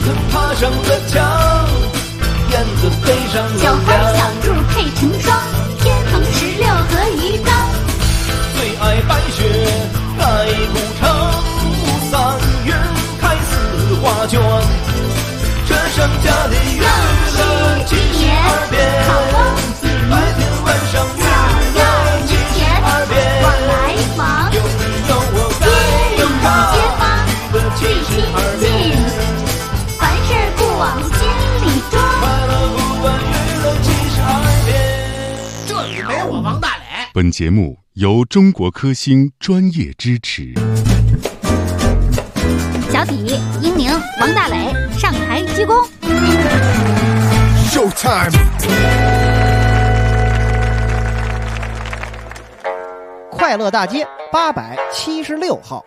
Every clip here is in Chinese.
爬上了墙，燕子飞上了小花小兔配成双，天蓬16和鱼缸。 最爱白雪盖古城，3月开4花卷。这剩下的娱乐72变，白天晚上娱乐72变。 往来往， 有你有我街里街坊最亲近，凡事不往心里装。 快乐不管娱乐72变。 这里没我王大磊。 本节目由中国科兴专业支持。 小体、英宁、王大磊上台鞠躬。 Showtime！ 快乐大街876号，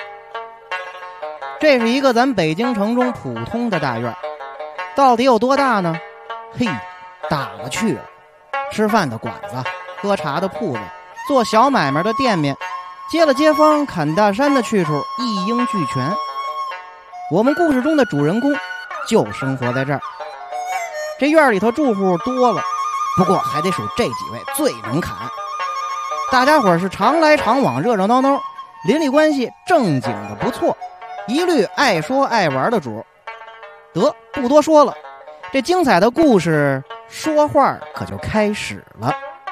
这是一个咱北京城中普通的大院，到底有多大呢？嘿，大了去了。吃饭的馆子，喝茶的铺子，做小买卖的店面，接了街坊砍大山的去处一应俱全。我们故事中的主人公就生活在这儿。这院里头住户多了，不过还得数这几位最能砍。大家伙是常来常往，热热闹闹，邻里关系正经的不错，一律爱说爱玩的主。得，不多说了，这精彩的故事说话可就开始了。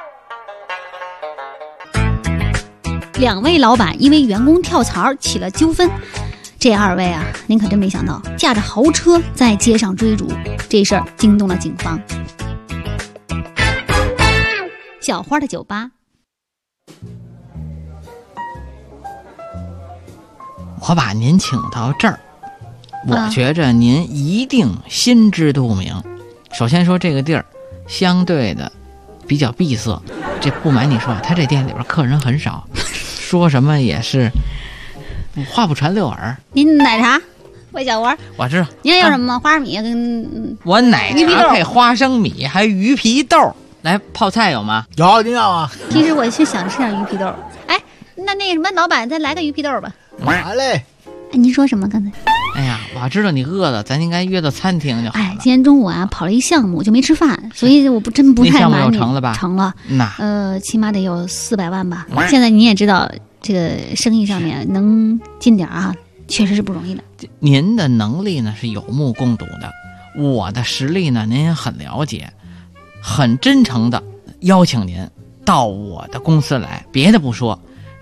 2位老板因为员工跳槽起了纠纷，这2位啊，您可真没想到，驾着豪车在街上追逐，这事儿惊动了警方。小花的酒吧， 我把您请到这儿，我觉着您一定心知肚明。首先说这个地儿相对的比较闭塞，这不瞒你说，他这店里边客人很少，说什么也是话不传六耳。 您奶茶，魏小花， 我知道。 您还有什么吗？花生米跟我奶茶配花生米，还鱼皮豆。来泡菜有吗？ 有，您要啊？ 其实我是想吃点鱼皮豆。哎，那什么，老板再来个鱼皮豆吧。 来嘞。 哎，您说什么刚才？ 哎呀，我知道你饿了，咱应该约到餐厅就好了。 哎，今天中午啊跑了一项目就没吃饭，所以我真不太瞒你。 成了吧？ 成了。 那起码得有400万吧。现在你也知道，这个生意上面能进点啊，确实是不容易的。 您的能力呢是有目共睹的，我的实力呢您也很了解，很真诚的邀请您到我的公司来。别的不说，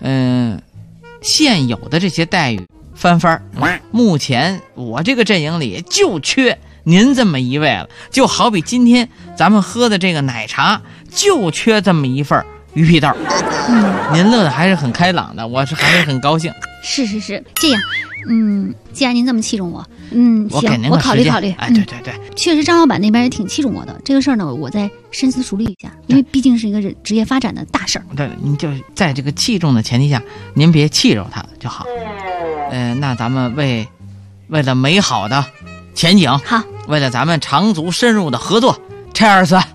现有的这些待遇翻番，目前我这个阵营里就缺您这么一位了。就好比今天咱们喝的这个奶茶，就缺这么一份鱼皮豆。您乐的还是很开朗的，我是还是很高兴。 是这样，既然您这么器重我， 我给您我考虑考虑。 哎，对， 确实张老板那边也挺器重我的。这个事儿呢，我再深思熟虑一下，因为毕竟是一个职业发展的大事儿。 对，您就在这个器重的前提下，您别气着他就好。那咱们为了美好的前景， 好， 为了咱们长足深入的合作，拆2次。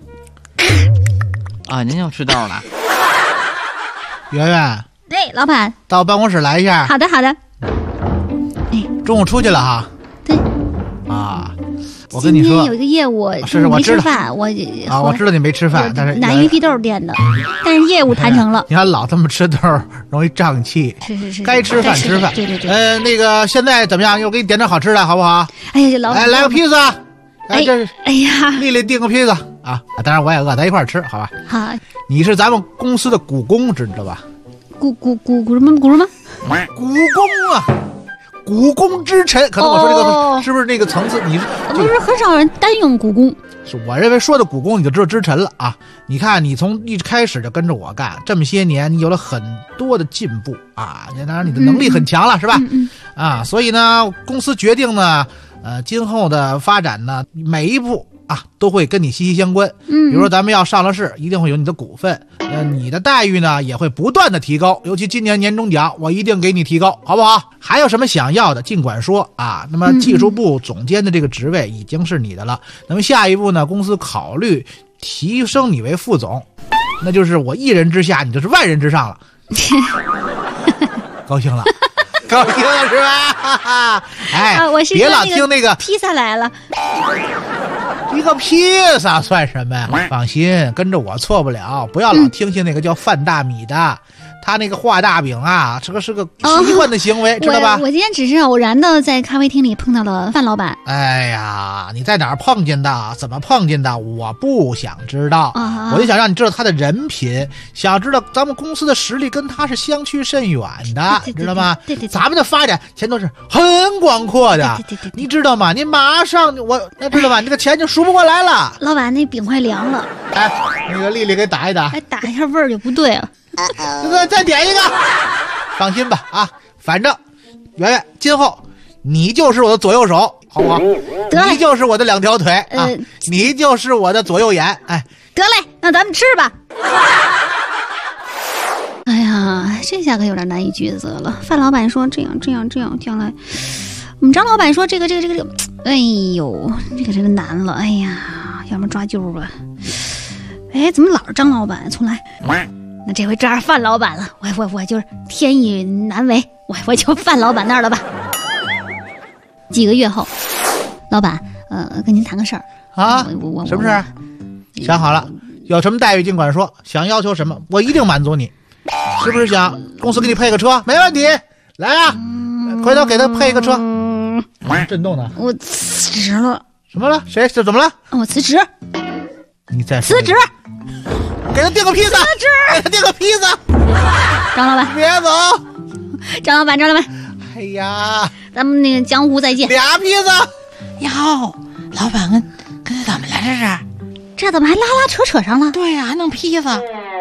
啊，您又吃豆了。 圆圆， 对，老板到办公室来一下。 好的。 中午出去了哈。 对。 啊，我跟你说， 今天有一个业务是我知道， 我知道你没吃饭，但是拿鱼皮豆垫的，但是业务谈成了。 你看老这么吃豆容易胀气。 是， 该吃饭吃饭。 对。 那个现在怎么样？又给你点点好吃的，好不好？ 哎呀，老板， 来个披萨。 哎呀， 丽丽订个披萨啊！当然我也饿，咱一块儿吃，好吧？ 好。 你是咱们公司的股东，知道吧？ 股什么？股东啊！股肱之臣，可能我说这个是不是那个层次？你不是很少人单用股肱， 是我认为说的股肱你就知道之臣了啊！你看你从一开始就跟着我干，这么些年你有了很多的进步啊！当然你的能力很强了，是吧？啊，所以呢，公司决定呢，今后的发展呢，每一步啊都会跟你息息相关。比如说咱们要上了市，一定会有你的股份，你的待遇呢也会不断的提高，尤其今年年终奖我一定给你提高，好不好？还有什么想要的尽管说啊。那么技术部总监的这个职位已经是你的了，那么下一步呢，公司考虑提升你为副总，那就是我一人之下，你就是万人之上了。高兴了。 高兴了是吧？哎， 我是别老听那个披萨来了。 一个披萨算什么呀？放心，跟着我错不了。不要老听信那个叫范大米的，他那个画大饼啊，这个是个习惯的行为，知道吧？ 我今天只是偶然的在咖啡厅里碰到了范老板。 哎呀，你在哪儿碰见的？怎么碰见的？我不想知道，我就想让你知道他的人品，想知道咱们公司的实力跟他是相去甚远的，知道吗？ 对， 咱们的发展前途是很广阔的， 对， 你知道吗？你马上那知道吧？你这个钱就数不过来了。 老板，那饼快凉了， 哎，那个丽丽给打一打， 打一下味儿就不对了。 再点一个，放心吧啊，反正圆圆今后你就是我的左右手，好不好？你就是我的两条腿啊，你就是我的左右眼。哎， 得嘞，那咱们吃吧。哎呀，这下可有点难以抉择了。范老板说这样，将来我们张老板说这个，哎呦，这个真的难了。哎呀，要么抓阄吧。哎，怎么老是张老板？重来。那这回抓范老板了，我就是天意难违，我就范老板那儿了吧。几个月后，老板，跟您谈个事儿啊，什么事儿？想好了，有什么待遇尽管说，想要求什么，我一定满足你。是不是想公司给你配个车？没问题，来啊，回头给他配个车。震动呢？ 我辞职了。 什么了？谁？这怎么了？ 我辞职。 你再辞职。 给他订个披萨，给他订个披萨。 张老板， 别走。 张老板。 哎呀， 咱们那个江湖再见。 俩披萨。 哟，老板跟他怎么了？ 这怎么还拉扯上了？ 对呀，还弄披萨。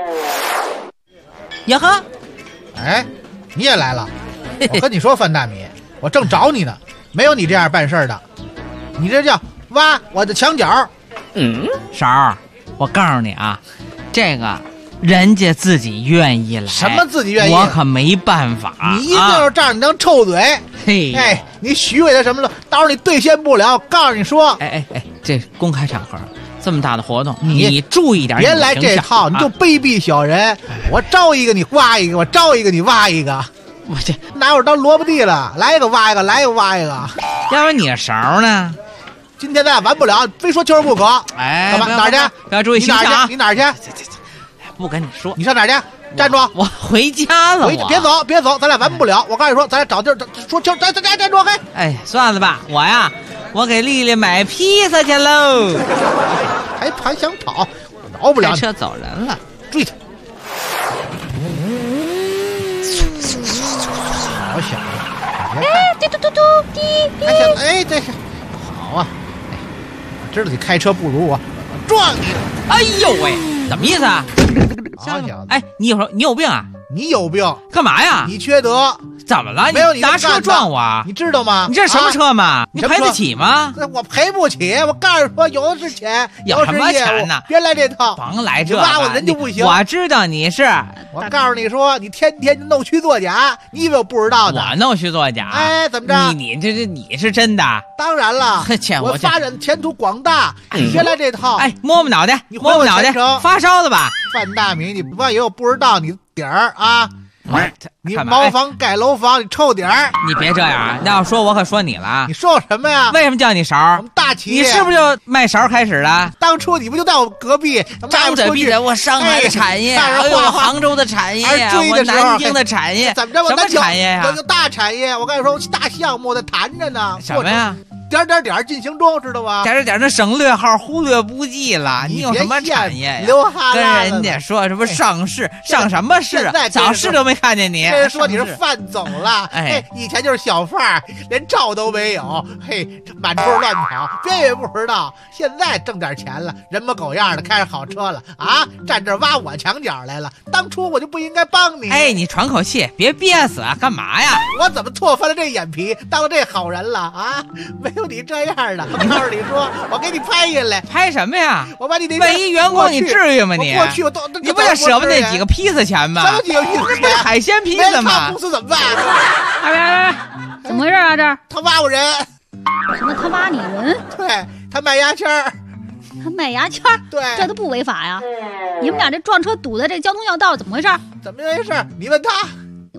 呀呵， 哎，你也来了。我跟你说，范大米，我正找你呢，没有你这样办事的。你这叫挖我的墙角。 勺儿，我告诉你啊，这个人家自己愿意来， 什么自己愿意？ 我可没办法。 你一定要这样，你能臭嘴。 嘿， 哎，你许给他什么了？到时候你兑现不了，告诉你说。 哎，这公开场合这么大的活动，你注意点， 别来这套，你就卑鄙小人。我招一个你挖一个，我招一个你挖一个。 我这拿我当萝卜地了，来一个挖一个，来一个挖一个。 要不然你的勺呢？ 今天咱俩完不了，非说秋儿不可。 哎， 干嘛？哪儿去？ 不要注意形象。 你哪儿去？ 不跟你说。 你上哪儿去？站住！ 我回家了。 别走，咱俩完不了。我告诉你说，咱俩找地儿说秋儿，站住！嘿。 哎，算了吧，我给丽丽买披萨去喽。 还想跑，饶不了你。 开车走人了， 追他。好小子！ 哎，嘟， 哎，这是好啊！哎，我知道你开车不如我撞你！ 哎呦喂，怎么意思啊？ 好小子！ 哎，你有病啊？ 你有病？ 干嘛呀？ 你缺德！ 怎么了？ 没有你拿车撞我， 你知道吗？ 你这什么车嘛？你赔得起吗？ 我赔不起，我告诉你说，有的是钱， 有什么钱呢？ 别来这套， 甭来这， 挖我人就不行。 我知道你是， 我告诉你说，你天天弄虚作假，你以为我不知道的？ 我弄虚作假？ 哎，怎么着？ 你是真的？ 当然了，我发展前途广大，你别来这套。 哎，摸摸脑袋，摸摸脑袋，发烧了吧？ 范大明，你不以为我不知道你底儿啊？你茅房盖楼房，你臭点儿！ 你别这样，那要说我可说你了。 你说我什么呀？ 为什么叫你勺？ 我们大企业， 你是不是就卖勺开始的？ 当初你不就在我隔壁？ 张嘴闭嘴，我上海的产业，我杭州的产业，我南京的产业， 怎么着？ 什么产业呀？ 有大产业，我跟你说，大项目在谈着呢。 什么呀？ 点进行中，知道吗？ 点那省略号忽略不计了。你有什么产业呀？ 流哈跟人家说什么上市，上什么市？早市都没看见你。 这说你是范总了，哎，以前就是小贩儿，连照都没有，嘿，满处乱跑，别也不知道。现在挣点钱了，人模狗样的，开着好车了啊，站这挖我墙角来了。当初我就不应该帮你。 哎，你喘口气，别憋死啊！干嘛呀？ 我怎么错翻了这眼皮，当了这好人了啊？没有你这样的，我告诉你说，我给你拍下来。 拍什么呀？ 我把你那万一员工，你至于吗你？ 过去你不得舍不得那几个披萨钱吗？ 什么几个披萨钱？ 不是海鲜披萨吗？ 公司怎么办？ 哎，怎么回事啊？这他挖我人。 什么？他挖你人？ 对，他卖牙签儿。 他卖牙签儿？ 对， 这都不违法呀。你们俩这撞车堵在这交通要道，怎么回事？ 怎么回事？你问他。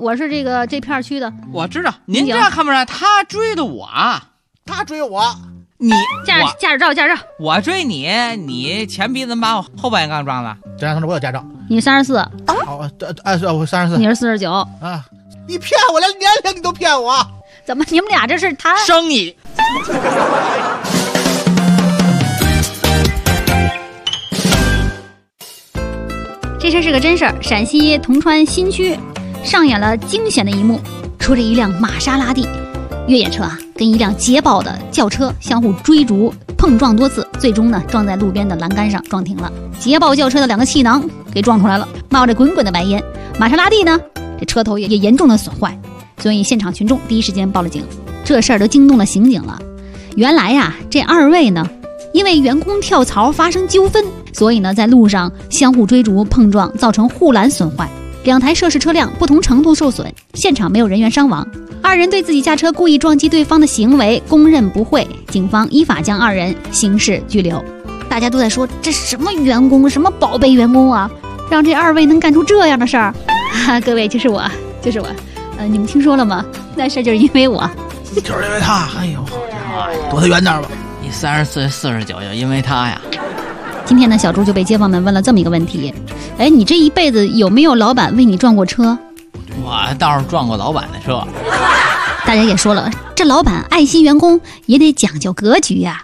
我是这片区的。 我知道，您这样看不出来，他追的我， 他追我， 你驾驶照， 我追你，你前鼻子把我后半杠撞了。 这样同志，我有驾照。 你34， 哦，我34， 你是49 啊！你骗我，连年龄你都骗我， 怎么你们俩这是谈生意？ 这事是个真事儿，陕西铜川新区上演了惊险的一幕，出着一辆玛莎拉蒂越野车跟一辆捷豹的轿车相互追逐碰撞多次，最终呢撞在路边的栏杆上撞停了。捷豹轿车的2个气囊给撞出来了，冒着滚滚的白烟。玛莎拉蒂呢，这车头也严重的损坏，所以现场群众第一时间报了警。这事儿都惊动了刑警了。原来呀，这2位呢，因为员工跳槽发生纠纷，所以呢在路上相互追逐碰撞，造成护栏损坏，2台涉事车辆不同程度受损，现场没有人员伤亡。2人对自己驾车故意撞击对方的行为供认不讳，警方依法将2人刑事拘留。大家都在说，这什么员工，什么宝贝员工啊，让这2位能干出这样的事儿各位，就是我你们听说了吗？那事就是因为我， 就是因为他。哎呦，躲他远点吧。 你34、49就因为他呀。 今天呢，小猪就被街坊们问了这么一个问题：哎，你这一辈子有没有老板为你撞过车？ 我倒是撞过老板的车。 大家也说了，这老板爱惜员工也得讲究格局呀。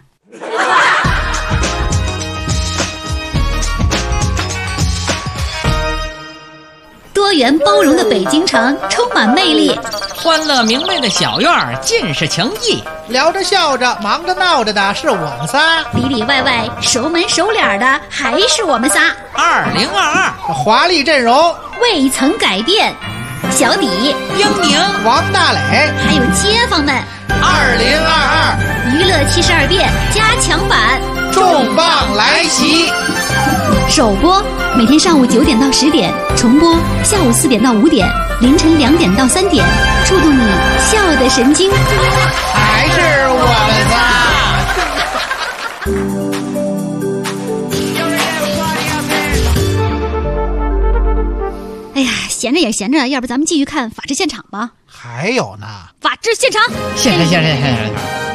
多元包容的北京城充满魅力， 欢乐明媚的小院儿尽是情谊， 聊着笑着忙着闹着的是我们仨， 里里外外熟门熟脸的还是我们仨。 2022 华丽阵容未曾改变，小李、 英宁、 王大磊， 还有街坊们 2022 娱乐72变加强版重磅来袭。 首播每天上午9点到10点，重播下午4点到5点，凌晨2点到3点，触动你笑的神经。 还是我们仨。哎呀，闲着也闲着，要不咱们继续看法制现场吧？ 还有呢， 法制现场， 现场。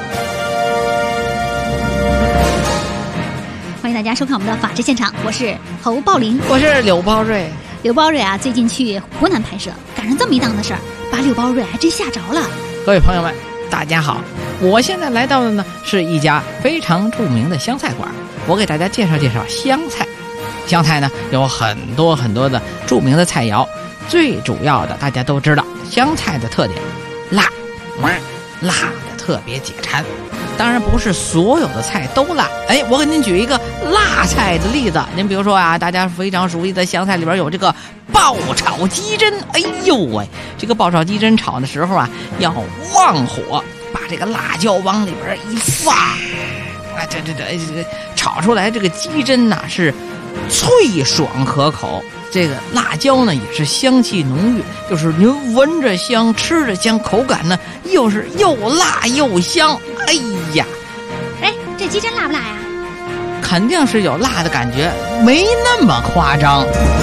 欢迎大家收看我们的法制现场，我是侯宝林， 我是柳包瑞。 柳包瑞最近去湖南拍摄，赶上这么一档子事儿，把柳包瑞还真吓着了。 各位朋友们，大家好，我现在来到的呢是一家非常著名的湘菜馆，我给大家介绍介绍湘菜。湘菜呢有很多的著名的菜肴，最主要的大家都知道，湘菜的特点辣的特别解馋。当然不是所有的菜都辣，我给您举一个辣菜的例子。您比如说啊，大家非常熟悉的湘菜里边有这个爆炒鸡胗。哎呦喂，这个爆炒鸡胗炒的时候啊，要旺火，把这个辣椒往里边一放，这炒出来这个鸡胗呐是脆爽可口，这个辣椒呢也是香气浓郁，就是您闻着香，吃着香，口感呢又是又辣又香。哎呀， 这鸡胗辣不辣呀？ 肯定是有辣的感觉，没那么夸张。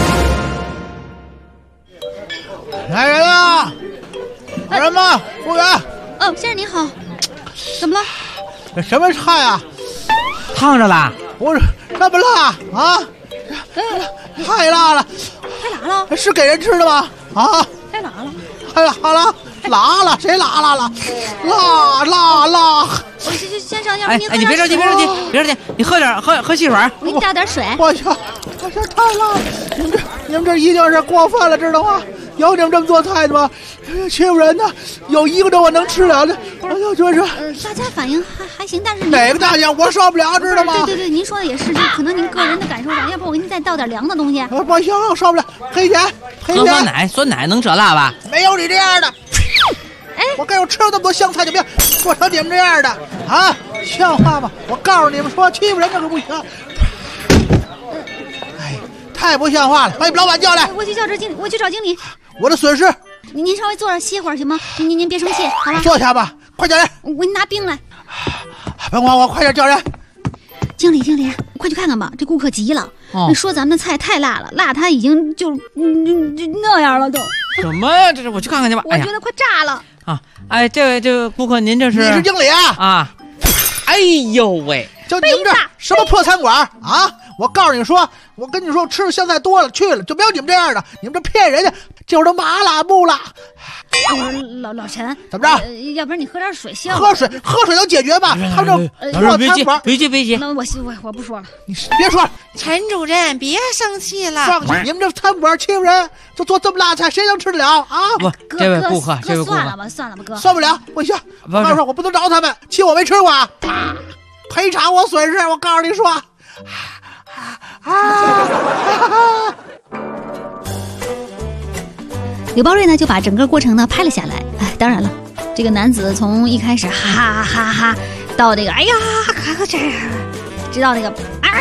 来人啊！来人吗？服务员。 哦，先生您好，怎么了？ 这什么菜啊？ 烫着了？ 不是这么辣啊！太辣了！ 太辣了？ 是给人吃的吗？啊！ 太辣了！ 太辣了！辣了！谁辣了？辣！ 先生，要不您喝点水？ 你别着急，你喝汽水。 我给你倒点水。 我去，太辣了！你们这一定是过分了，知道吗？有你们这么做菜的吗？欺负人呢！有一个这我能吃了的，哎呦，就是大家反应还行，但是哪个大家我受不了，知道吗？ 对，您说的也是，就可能您个人的感受上，要不我给您再倒点凉的东西。 不行，我受不了，赔钱。 喝酸奶能遮辣吧？ 没有你这样的。我跟我吃了这么多湘菜，就别做成你们这样的啊！像话吗？我告诉你们说，欺负人这可不行。太不像话了！把你们老板叫来。 我去找经理。 我的损失。 您稍微坐着歇会儿行吗？您别生气，好吧？ 坐下吧，快叫人。 我给你拿冰来。 甭管我，快点叫人。 经理，快去看看吧，这顾客急了， 你说咱们的菜太辣了，辣他已经就那样了都。 什么呀？这是我去看看去吧。 我觉得快炸了啊！哎，这位顾客，您这是？ 你是经理啊？哎呦喂！ 就你们这什么破餐馆啊！我告诉你说，我跟你说，吃的香菜多了去了，就没有你们这样的。你们这骗人家，就是这麻辣不辣。 老陈， 怎么着？ 要不然你喝点水行？ 喝水能解决吗？他们这破餐馆， 别急。 那我不说了。 你别说了， 陈主任别生气了。 放弃！你们这餐馆欺负人，就做这么辣菜，谁能吃得了啊？ 不，这位顾客， 算了吧，哥， 算不了，不行。我告诉你，我不能找他们，气我没吃过啊。赔偿我损失，我告诉你说。 刘宝瑞呢就把整个过程呢拍了下来。当然了，这个男子从一开始哈哈哈到这个哎呀这，直到那个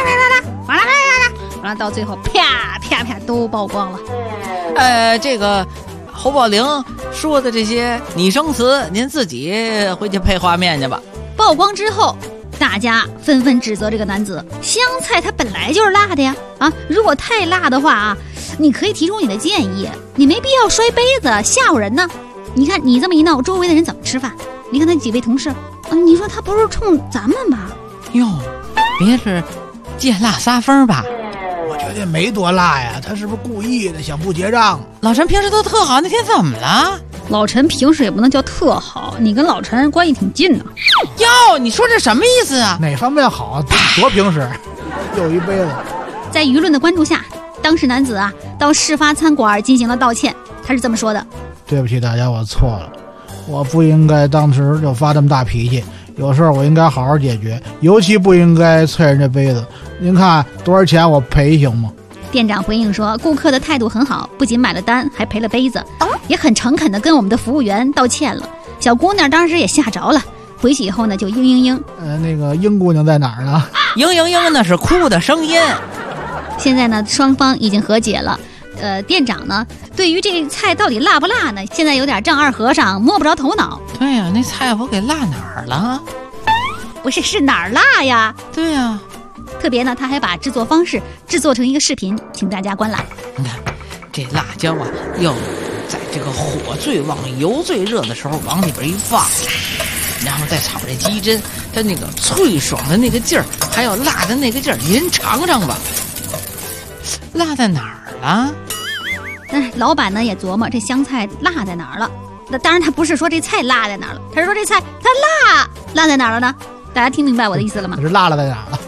完了到最后啪啪啪都曝光了。 这个侯宝玲说的这些拟声词，您自己回去配画面去吧。 曝光之后，大家纷纷指责这个男子，香菜它本来就是辣的呀！如果太辣的话啊，你可以提出你的建议，你没必要摔杯子吓唬人呢。你看你这么一闹，周围的人怎么吃饭？你看那几位同事，你说他不是冲咱们吧？ 哟，别是见辣撒疯吧？ 我觉得没多辣呀，他是不是故意的，想不结账？ 老陈平时都特好，那天怎么了？ 老陈平时也不能叫特好，你跟老陈关系挺近的。 哟，你说这什么意思啊？ 哪方面好啊？多平时，有一杯子。 在舆论的关注下，当事男子啊到事发餐馆进行了道歉。他是这么说的： 对不起大家，我错了，我不应该当时就发这么大脾气，有事我应该好好解决，尤其不应该踹人家杯子。您看多少钱我赔行吗？ 店长回应说，顾客的态度很好，不仅买了单还赔了杯子，也很诚恳地跟我们的服务员道歉了。小姑娘当时也吓着了，回去以后呢就嘤。 那个英姑娘在哪儿呢？ 嘤那是哭的声音。 现在呢双方已经和解了。店长呢对于这菜到底辣不辣呢，现在有点丈二和尚摸不着头脑。 对呀，那菜我给辣哪儿了？ 不是哪儿辣呀？ 对呀。 特别呢，他还把制作方式制作成一个视频，请大家观览。 你看，这辣椒啊，要在这个火最旺、油最热的时候往里边一放，然后再炒这鸡胗，它那个脆爽的那个劲儿，还有辣的那个劲儿，您尝尝吧。辣在哪儿了？ 老板呢也琢磨这香菜辣在哪儿了。那当然，他不是说这菜辣在哪儿了，他是说这菜它辣在哪儿了呢？大家听明白我的意思了吗？ 是辣了在哪儿了？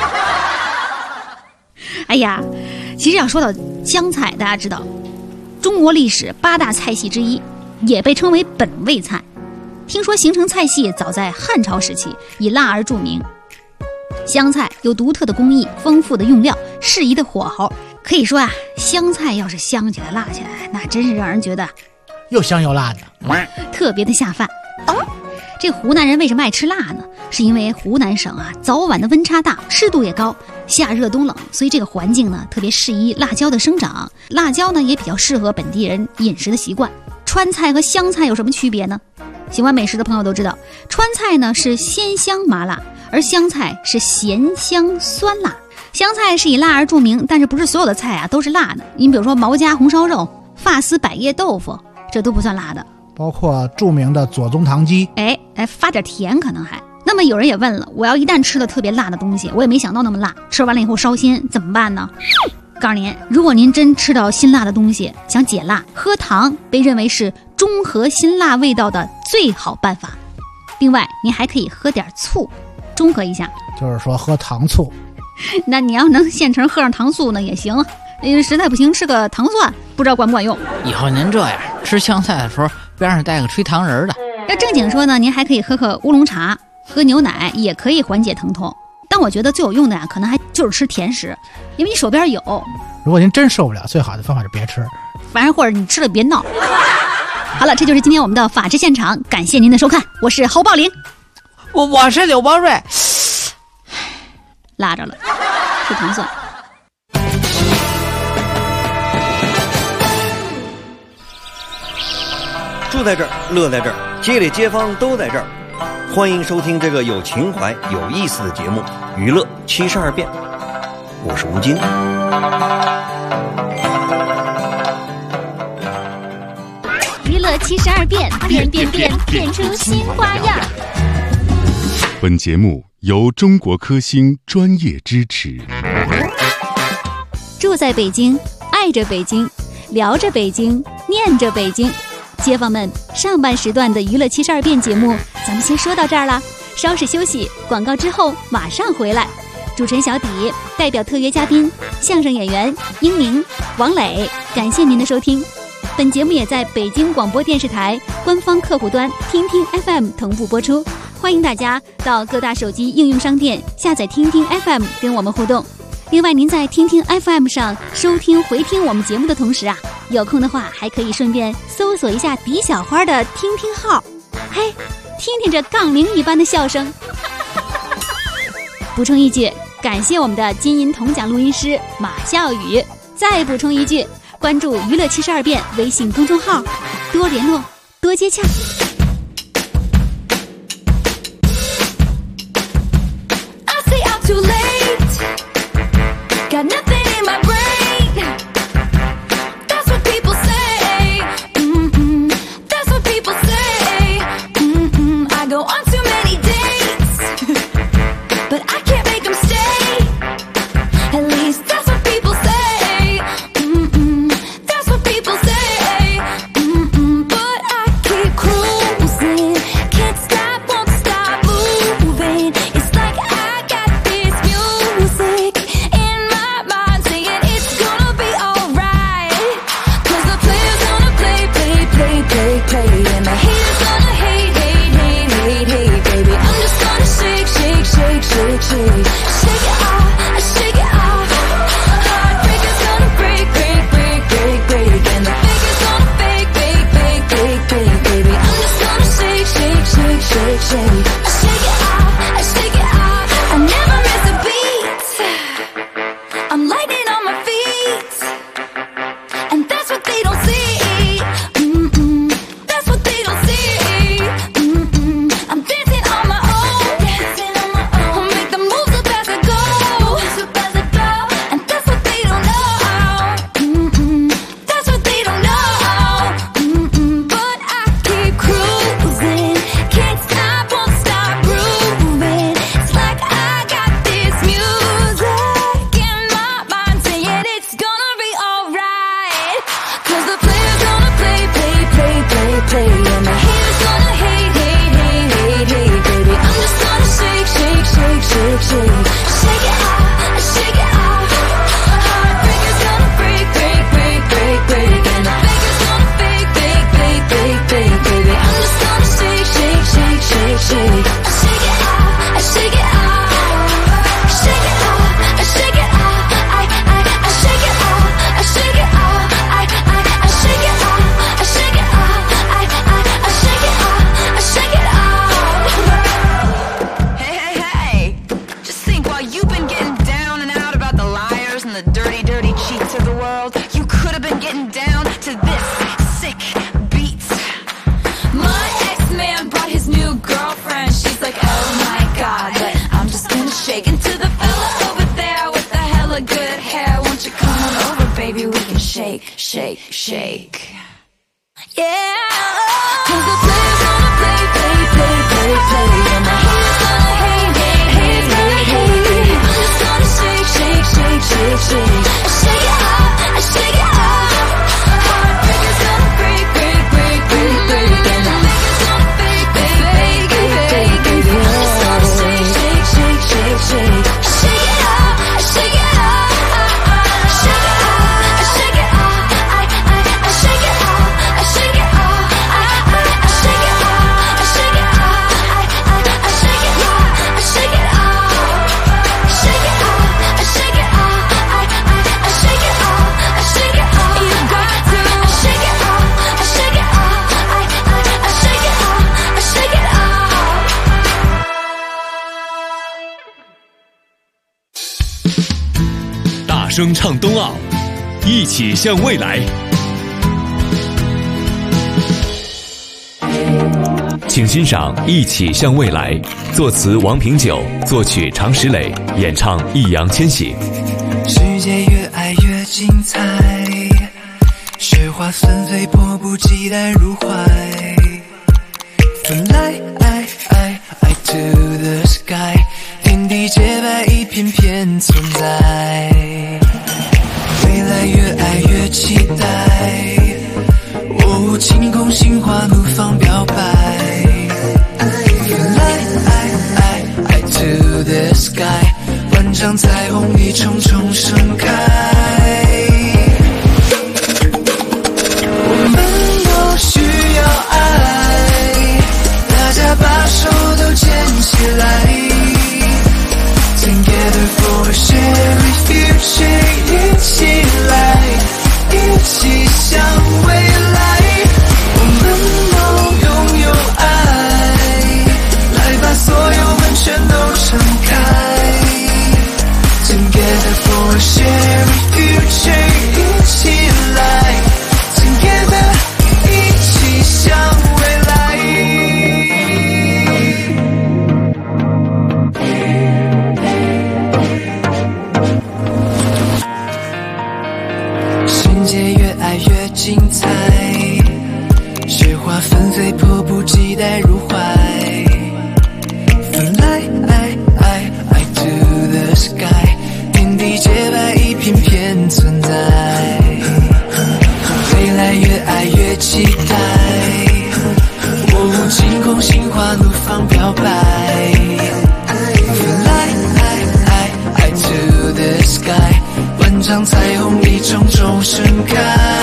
哎呀，其实要说到湘菜，大家知道，中国历史8大菜系之一，也被称为本味菜。听说形成菜系早在汉朝时期，以辣而著名。湘菜有独特的工艺、丰富的用料、适宜的火候，可以说啊，湘菜要是香起来、辣起来，那真是让人觉得又香又辣的， 特别的下饭。这湖南人为什么爱吃辣呢？是因为湖南省啊早晚的温差大，湿度也高，夏热冬冷，所以这个环境呢特别适宜辣椒的生长。辣椒呢也比较适合本地人饮食的习惯。川菜和湘菜有什么区别呢？喜欢美食的朋友都知道，川菜呢是鲜香麻辣，而湘菜是咸香酸辣。湘菜是以辣而著名，但是不是所有的菜啊都是辣的。你比如说毛家红烧肉、发丝百叶豆腐，这都不算辣的。 包括著名的左宗棠鸡， 发点甜可能还。那么有人也问了，我要一旦吃了特别辣的东西，我也没想到那么辣，吃完了以后烧心怎么办呢？告诉您，如果您真吃到辛辣的东西，想解辣，喝糖被认为是中和辛辣味道的最好办法。另外，您还可以喝点醋，中和一下。 就是说喝糖醋。 那你要能现成喝上糖醋呢也行，实在不行吃个糖蒜，不知道管不管用。 以后您这样吃湘菜的时候，边上带个吹糖人的。 要正经说呢，您还可以喝乌龙茶，喝牛奶也可以缓解疼痛。但我觉得最有用的可能还就是吃甜食，因为你手边有。 如果您真受不了，最好的方法是别吃， 反正或者你吃了别闹。好了，这就是今天我们的法制现场，感谢您的收看，我是侯宝玲， 我是柳宝瑞， 拉着了，吃糖蒜。 住在这儿，乐在这儿，街里街坊都在这儿。欢迎收听这个有情怀、有意思的节目《娱乐72变》。 我是吴京。 娱乐72变，变出新花样。 本节目由中国科兴专业支持。 住在北京，爱着北京，聊着北京，念着北京。街坊们，上半时段的娱乐72变节目，咱们先说到这儿了。稍事休息，广告之后马上回来。主持人小底代表特约嘉宾相声演员英宁、王磊，感谢您的收听。本节目也在北京广播电视台官方客户端听听 FM 同步播出，欢迎大家到各大手机应用商店下载听听 FM 跟我们互动。另外，您在听听 FM 上收听回听我们节目的同时啊，有空的话还可以顺便搜索一下狄小花的听听号，嘿，听听这杠铃一般的笑声。补充一句，感谢我们的金银铜奖录音师马笑宇。再补充一句，关注娱乐72变微信公众号，多联络，多接洽。Got nothing in my brain. That's what people say. That's what people say. I go on too many dates, but I can't make them stay. At least that's what people say. That's what people say. But I keep cruising, can't stop, won't stop moving. It's like I got this music in my mind saying it's gonna be alright. 'Cause the player's gonna play, and the haters gonna hate, baby. I'm just gonna shake, shake it off, shake it off. Heartbreaker's gonna break, and the faker's gonna fake, baby. I'm just gonna shake, shake it off, I never miss a beat. I'm lightning on my feet, and that's what they don't see. That's what they don't see. I'm dancing on my own, I'll make the moves up as I go, and that's what they don't know. That's what they don't know. But I keep cruising, can't stop, won't stop grooving. It's like I got this music in my mind saying it's gonna be alright. 'Cause the player's gonna play, and the haters gonna hate, baby. I'm just gonna shake, shake it off. Heartbreaker's gonna break, and the faker's gonna fake, baby. I'm just gonna shake it off, shake it off, shake it off. I shake it off, I shake it off, I shake it off, I shake it off, I shake it off, I shake it off. Hey, just think, while you've been getting down and out about the liars and the dirty cheats of the world, you could have been getting down to this sick beat. My ex-man brought his new girlfriend, she's like, oh my god, but I'm just gonna shake into the fella over there with the hella good hair. Won't you come on over, baby, we can shake. Yeah. 'Cause the player's gonna play, and the haters gonna hate, baby. I'm just gonna shake it off, shake it off. Heartbreaker's gonna break, and the faker's gonna fake, baby. I'm just gonna shake, shake it off, shake it off. Shake it off, I shake it off, I shake it off, I shake it off, I shake it off, I shake it off, I shake it off, I shake it off, shake it off, I shake it off, I shake it off, I shake it off. You got to shake it off, I shake it off, I shake it off, I shake it off. 大声唱冬奥，一起向未来。请欣赏《一起向未来》，作词王平久，作曲常石磊，演唱易烊千玺。 世界越爱越精彩，雪花纷飞，迫不及待入怀。Fly to the sky， 天地洁白，一片片存在。未来越爱越期待，晴空心花怒放表白。Fly to the sky， 万丈彩虹一重重盛开。我们都需要爱，大家把手都牵起来。Together for a shared future， 一起来，一起向未来。我们都拥有爱，来把所有门全都敞开。Together for a shared future， 一起来 Together， 一起向未来。世界越爱越精彩，雪花纷飞，迫不及待入怀。Fly to the sky， 天地洁白，一片片存在。未来越爱越期待，晴空心花怒放表白。Fly to the sky， 万丈彩虹一重重盛开。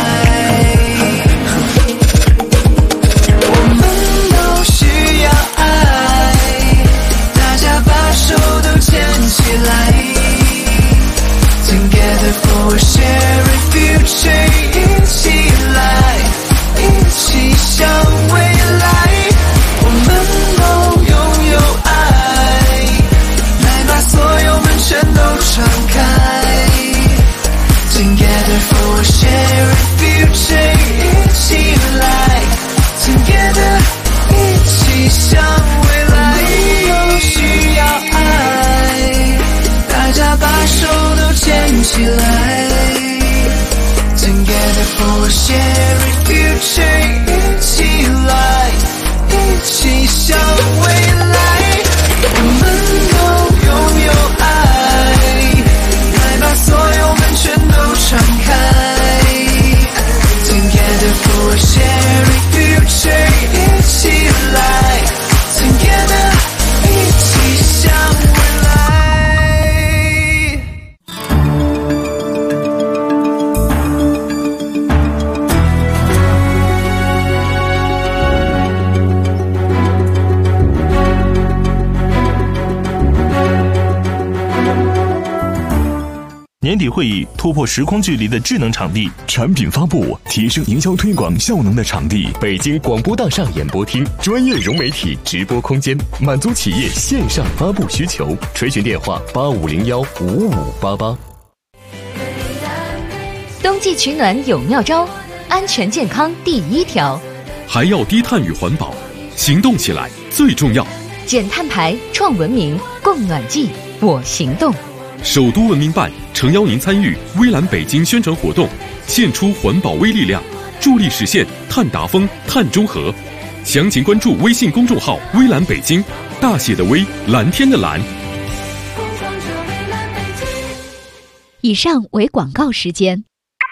我们都需要爱，大家把手都牵起来。Together for a shared future， 一起来，一起向未来。我们都拥有爱，来把所有门全都敞开。Together for a shared future， 一起来 Together， 一起向未来。都需要爱，大家把手都牵起来。Together for a shared future， 一起来，一起向未来。我们都拥有爱，来把所有门全都敞开。Together for a shared future， 一起来 Together， 一起向未来。 年底会议突破时空距离的智能场地， 产品发布提升营销推广效能的场地，北京广播大厦演播厅专业融媒体直播空间，满足企业线上发布需求。垂询电话85015588。 冬季取暖有妙招，安全健康第一条， 还要低碳与环保，行动起来最重要。 减碳排，创文明，供暖季，我行动。 首都文明办诚邀您参与微蓝北京宣传活动，献出环保微力量，助力实现碳达峰、碳中和。详情关注微信公众号微蓝北京，大写的微，蓝天的蓝。 以上为广告时间。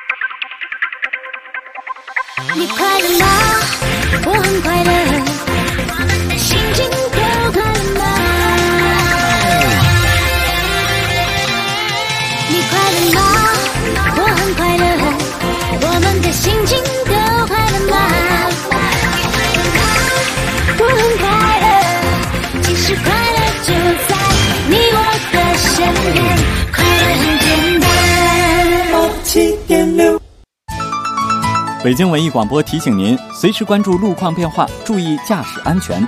你快乐吗？我很快乐，心情都快乐吗？你快乐吗？我很快乐，我们的心情都快乐吗？我很快乐，其实快乐就在你我的身边，快乐很简单。7.6 北京文艺广播提醒您，随时关注路况变化，注意驾驶安全。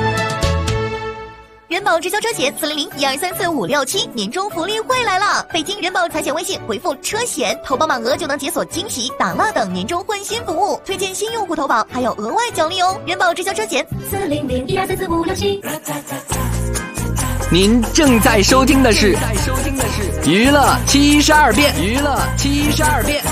人保直销车险400-1234-567年终福利会来了！北京人保财险微信回复车险，投保满额就能解锁惊喜、打蜡等年终换新服务，推荐新用户投保还有额外奖励哦！人保直销车险 400-1234-567。 您正在收听的是娱乐72变，娱乐72变。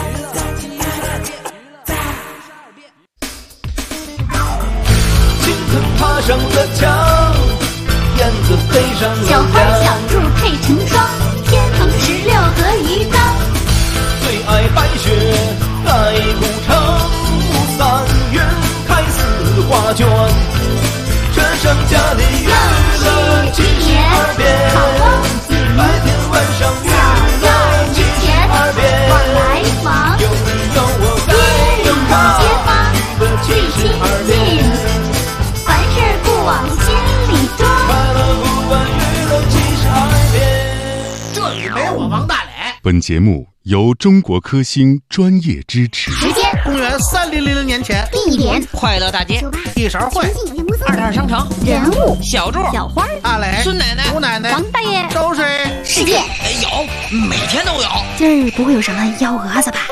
青藤爬上了墙，燕子飞上了小花小兔配成双，天蓬16合一缸。 最爱白雪盖古城，3月开4画卷。这盛家的娱乐72变，白天晚上娱乐72变。有你有我在有他，娱乐72变。 凡事不往心里装， 快乐不问娱乐72变。 这里没我王大磊。 本节目由中国科兴专业支持。 时间公元3000年前， 地点快乐大街， 一勺会， 二点商场， 人物小柱， 小花， 大磊， 孙奶奶， 吴奶奶， 王大爷， 都是世界有，每天都有。 今儿不会有什么幺蛾子吧？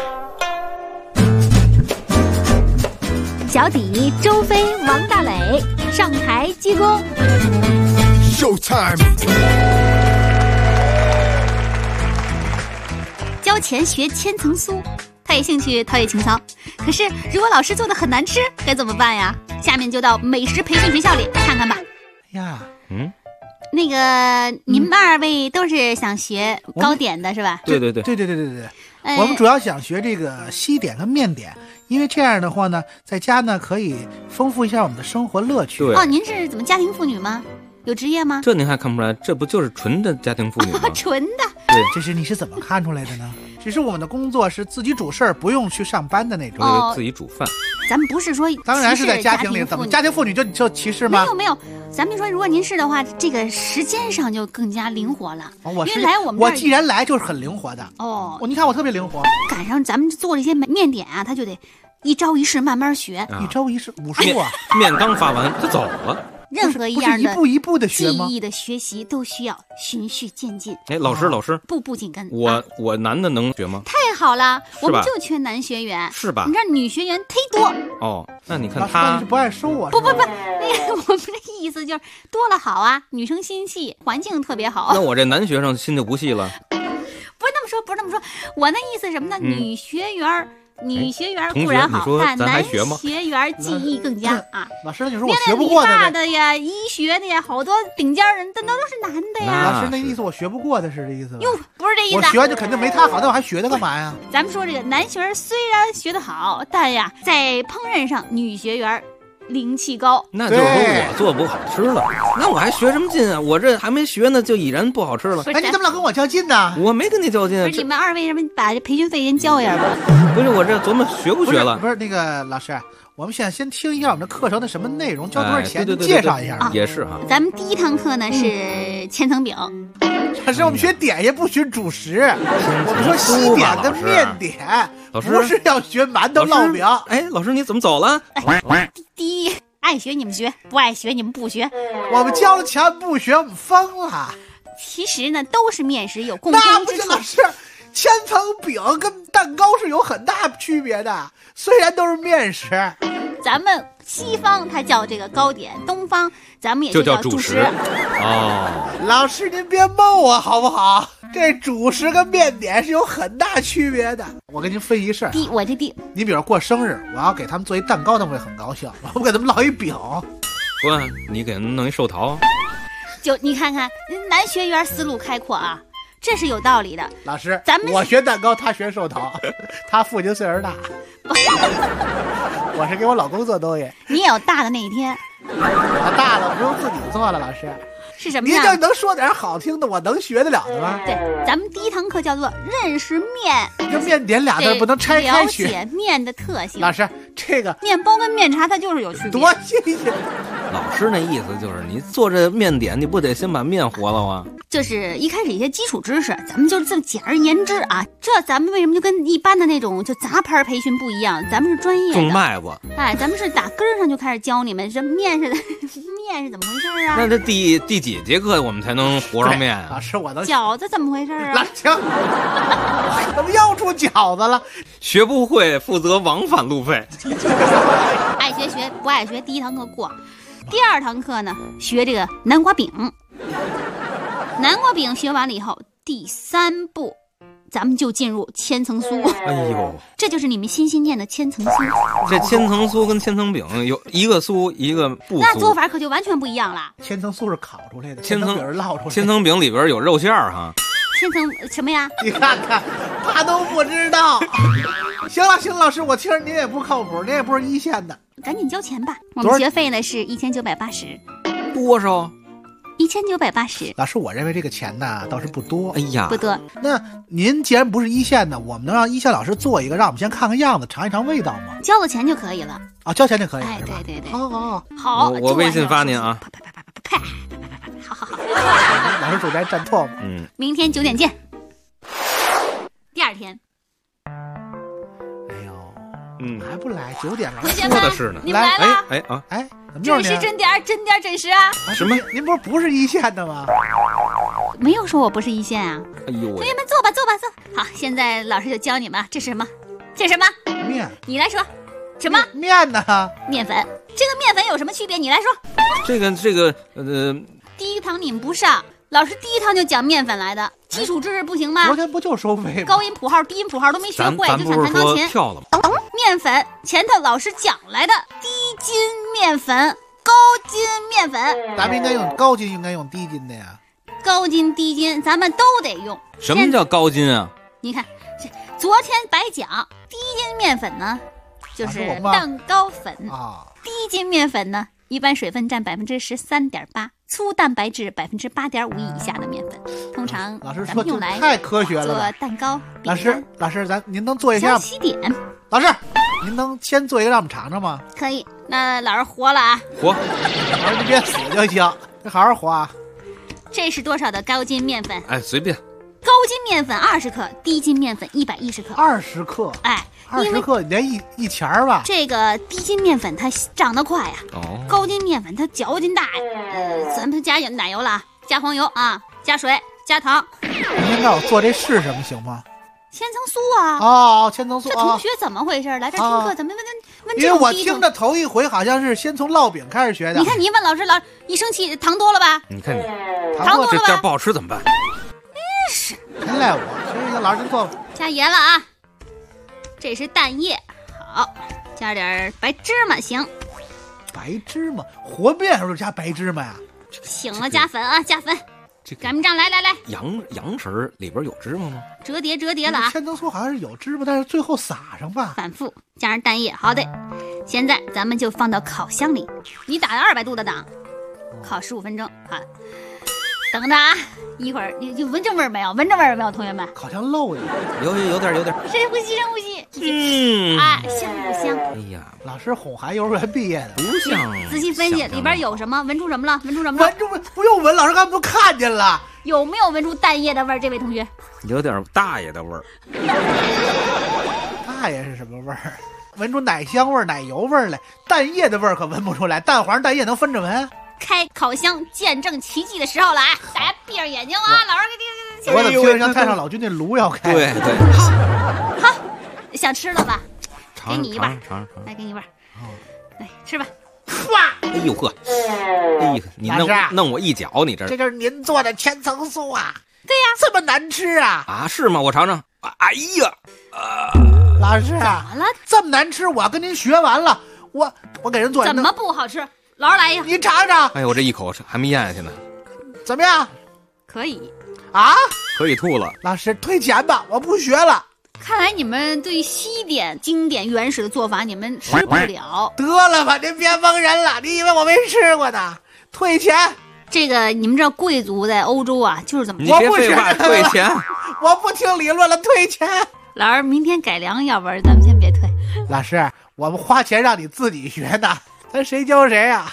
小底周飞、王大磊上台鞠躬。 Showtime。 交钱学千层酥，陶冶兴趣，陶冶情操。可是如果老师做的很难吃，该怎么办呀？下面就到美食培训学校里看看吧。 哎呀， 那个你们2位都是想学糕点的是吧？ 对。我们主要想学这个西点和面点，因为这样的话呢，在家呢可以丰富一下我们的生活乐趣。 哦，您是怎么家庭妇女吗？有职业吗？ 这您还看不出来？这不就是纯的家庭妇女吗？ 纯的。 对， 这是你是怎么看出来的呢？只是我们的工作是自己主事儿，不用去上班的那种。 哦， 自己煮饭。 咱们不是说， 当然是在家庭里，怎么家庭妇女就歧视吗？ 没有，咱们说，如果您是的话，这个时间上就更加灵活了。 哦， 因为来我们这儿， 我既然来就是很灵活的。 哦， 你看我特别灵活。 赶上咱们做这些面点啊，他就得一招一式慢慢学， 一招一式武术啊。 面刚发完就走了。 任何一样的一步一步的学吗？ 技艺的学习都需要循序渐进。 哎，老师， 步步紧跟。 我男的能学吗？ 太好了，我们就缺男学员， 是吧？ 你这女学员忒多。 哦，那你看他是不爱收我。 不，那个我们的意思就是多了好啊，女生心细，环境特别好。 那我这男学生心就不细了。 不是那么说，我那意思是什么呢？女学员固然好，但男学员技艺更佳啊！ 老师，你说我学不过的理大的呀，医学的呀，好多顶尖人，都是男的呀。 老师，那意思我学不过的是这意思吗？ 哟，不是这意思。 我学就肯定没他好，那我还学它干嘛呀？ 咱们说这个男学员虽然学得好，但呀，在烹饪上女学员灵气高。 那就是说我做不好吃了，那我还学什么劲啊？我这还没学呢，就已然不好吃了。 哎，你怎么老跟我较劲呢？ 我没跟你较劲。 不是你们2位，什么把这培训费先交一下吧？ 不是我这琢磨学不学了？ 不是那个老师，我们现在先听一下我们的课程的什么内容，交多少钱？ 对， 介绍一下。 也是哈。 咱们第一堂课呢是千层饼。 老师，我们学点也不学主食，我们说西点跟面点， 老师不是要学馒头烙饼。 哎，老师你怎么走了？ 第一，爱学你们学，不爱学你们不学。 我们交了钱不学，我们疯了。 其实呢，都是面食，有共通之处。 那不是老师，千层饼跟蛋糕是有很大区别的，虽然都是面食。 咱们西方它叫这个糕点，东方咱们也就叫主食。哦， 老师您别蒙我好不好？这主食跟面点是有很大区别的。我跟您分析事儿。你比如过生日，我要给他们做一蛋糕，他们会很高兴。我给他们烙一饼。 不，你给他们弄一寿桃。 就你看看，男学员思路开阔啊。这是有道理的， 老师， 咱们我学蛋糕，他学寿桃，他父亲岁数大，我是给我老公做东西。 你也有大的那一天， 我大了不用自己做了，老师。 是什么呀？ 您就能说点好听的，我能学得了的吗？ 对，咱们第一堂课叫做认识面， 这面点俩字不能拆开学。 了解面的特性。 老师，这个面包跟面茶它就是有区别。 多新鲜！ 老师那意思就是你做这面点，你不得先把面和了吗？ 就是一开始一些基础知识，咱们就是这么简而言之啊。这咱们为什么就跟一般的那种就杂牌培训不一样？咱们是专业的， 种麦子。 哎，咱们是打根上就开始教你们这面是面是怎么回事啊？ 那这第几节课我们才能和上面啊？ 老师，我能饺子怎么回事啊？ 老师，怎么又出饺子了？ 学不会负责往返路费。 爱学学，不爱学，第一堂课过。第二堂课呢，学这个南瓜饼。南瓜饼学完了以后， 第3步，咱们就进入千层酥。 哎呦， 这就是你们心心念的千层酥。 这千层酥跟千层饼有一个酥一个不酥， 那做法可就完全不一样了。 千层酥是烤出来的， 千层饼是烙出来的。 千层饼里边有肉馅儿哈。 千层什么呀？ 你看看，他都不知道。行了，老师，我听着您也不靠谱，您也不是一线的， 赶紧交钱吧。我们学费呢是1980。 多少 ？1980。 老师，我认为这个钱呢倒是不多。 哎呀， 不多。 那您既然不是一线的，我们能让一线老师做一个，让我们先看看样子，尝一尝味道吗？ 交了钱就可以了。 啊，交钱就可以了， 哎， 是吧？ 对。 好， 我微信发您啊。 好。 老师主该站错吗？ 明天9点见。第2天。 还不来？9点了， 同学们， 说的是呢。 你们来了？ 哎， 准时真点，真点准时啊！ 什么？ 您不是一线的吗？ 没有说我不是一线啊！ 哎呦， 同学们坐吧。好，现在老师就教你们，这是什么？ 面。 你来说，什么？ 面呢？ 面粉。这个面粉有什么区别？你来说。 这个第一堂你们不上，老师第一堂就讲面粉来的，基础知识不行吗？ 昨天不就收费吗？ 高音谱号、低音谱号都没学会，就想弹钢琴。 跳了吗？ 面粉前头老师讲来的，低筋面粉、高筋面粉。 咱们应该用高筋，应该用低筋的呀。 高筋、低筋，咱们都得用。 什么叫高筋啊？ 你看，昨天白讲，低筋面粉呢，就是蛋糕粉啊。 低筋面粉呢，一般水分占13.8%，粗蛋白质8.51%以下的面粉，通常老师说用来太科学了做蛋糕。 老师，您能做一下？ 7点。 老师，您能先做一个让我们尝尝吗？ 可以。那老师活了啊！ 活。 老师你别死就行，你好好活啊。 这是多少的高筋面粉？ 哎，随便。 高筋面粉20克，低筋面粉110克。 20克。 哎 ，20克连一钱儿吧。 这个低筋面粉它长得快呀，高筋面粉它嚼劲大呀。咱们加奶油了啊，加黄油啊，加水，加糖。 您告诉我做这是什么行吗？ 千层酥啊！ 哦，千层酥。 这同学怎么回事？来这听课怎么问这因为我种低听着头一回好像是先从烙饼开始学的。 你看你问老师，一生气糖多了吧？ 你看你糖多了吧？ 这店不好吃怎么办？ 是， 真赖我。所以老师做加盐了啊！这是蛋液，好，加点白芝麻行。 白芝麻和面时候加白芝麻呀？ 行了，加粉啊，加粉。擀面杖来， 羊食里边有芝麻吗？ 折叠了啊！ 千层酥好像是有芝麻，但是最后撒上吧。 反复加上蛋液，好的。现在咱们就放到烤箱里，你打200度的档，烤15分钟啊。等着啊，一会儿你就闻着味儿没有？闻着味儿没有，同学们？ 好像漏了， 有点。 深呼吸。啊，香不香？ 哎呀， 老师哄孩子幼儿园毕业的， 不像。 仔细分析里边有什么？闻出什么了？ 闻出不用闻，老师刚才都看见了。 有没有闻出蛋液的味儿？这位同学， 有点大爷的味儿。 大爷是什么味儿？闻出奶香味儿、奶油味儿来，蛋液的味儿可闻不出来。蛋黄、蛋液能分着闻。 开烤箱见证奇迹的时候了啊！大家闭上眼睛啊！老师给我怎么听着像太上老君那炉要开？ 对。 好，想吃了吧？给你一半， 尝， 来给你一半。来吃吧。 哎呦呵，哎呦，你弄我一脚，你这就是您做的千层酥啊？ 对呀， 这么难吃啊？ 啊，是吗？我尝尝。哎呀， 老师， 怎么了？ 这么难吃，我要跟您学完了，我给人做。 怎么不好吃？老师来一个， 你尝尝。 哎呦，我这一口还没咽下去呢。 怎么样？ 可以。 啊？ 可以吐了。 老师退钱吧，我不学了。 看来你们对西点经典原始的做法你们吃不了。 得了吧，您别蒙人了，你以为我没吃过呢？退钱。 这个你们知道贵族在欧洲啊就是怎么？ 你别废话，退钱。 我不听理论了，退钱。 老师明天改良，要不然咱们先别退。 老师，我们花钱让你自己学的，咱谁教谁啊？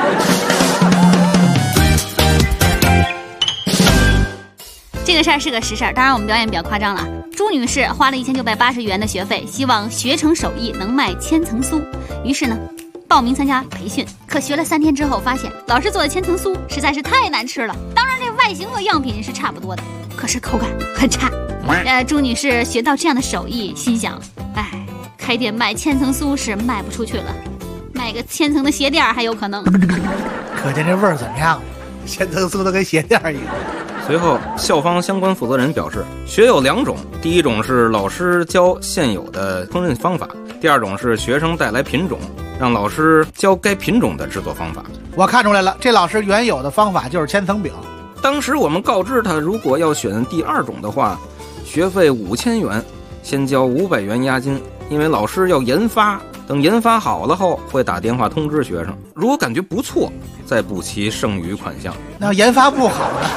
这个事儿是个实事儿，当然我们表演比较夸张了。朱女士花了1980元的学费，希望学成手艺能卖千层酥，于是呢报名参加培训。可学了3天之后，发现老师做的千层酥实在是太难吃了。当然，这外形和样品是差不多的，可是口感很差。朱女士学到这样的手艺，心想：哎，开店卖千层酥是卖不出去了，卖个千层的鞋垫还有可能。 可见这味儿怎么样？千层酥都跟鞋垫一样。 随后，校方相关负责人表示，学有2种，第一种是老师教现有的烹饪方法，第二种是学生带来品种，让老师教该品种的制作方法。 我看出来了，这老师原有的方法就是千层饼。 当时我们告知他，如果要选第2种的话，学费5000元，先交500元押金，因为老师要研发，等研发好了后会打电话通知学生，如果感觉不错，再补齐剩余款项。 那研发不好呢？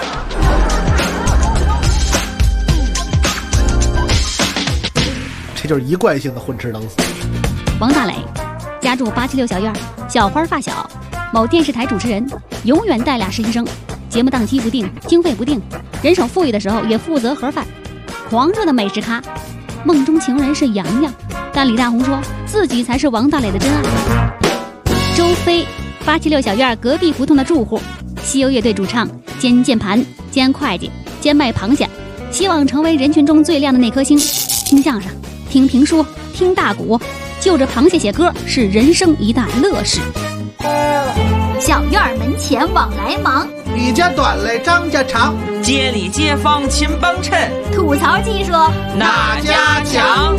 这就是一贯性的混吃等死。 王大磊，家住876小院，小花发小，某电视台主持人，永远带俩实习生，节目档期不定，经费不定，人手富裕的时候也负责盒饭，狂热的美食咖，梦中情人是杨洋，但李大红说自己才是王大磊的真爱。周飞，876小院隔壁胡同的住户，西游乐队主唱，兼键盘，兼会计，兼卖螃蟹，希望成为人群中最亮的那颗星。听相声，听评书，听大鼓，就着螃蟹写歌是人生一大乐事。 小院门前往来忙， 你家短嘞张家长， 街里街坊勤帮衬， 吐槽技术哪家强？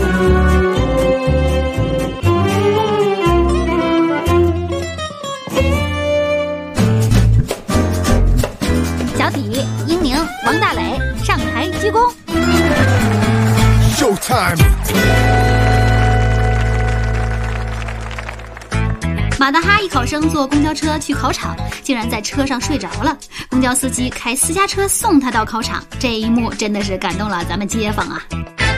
小体、英明、王大磊上台鞠躬。 Showtime。 马大哈一考生坐公交车去考场，竟然在车上睡着了。公交司机开私家车送他到考场，这一幕真的是感动了咱们街坊啊！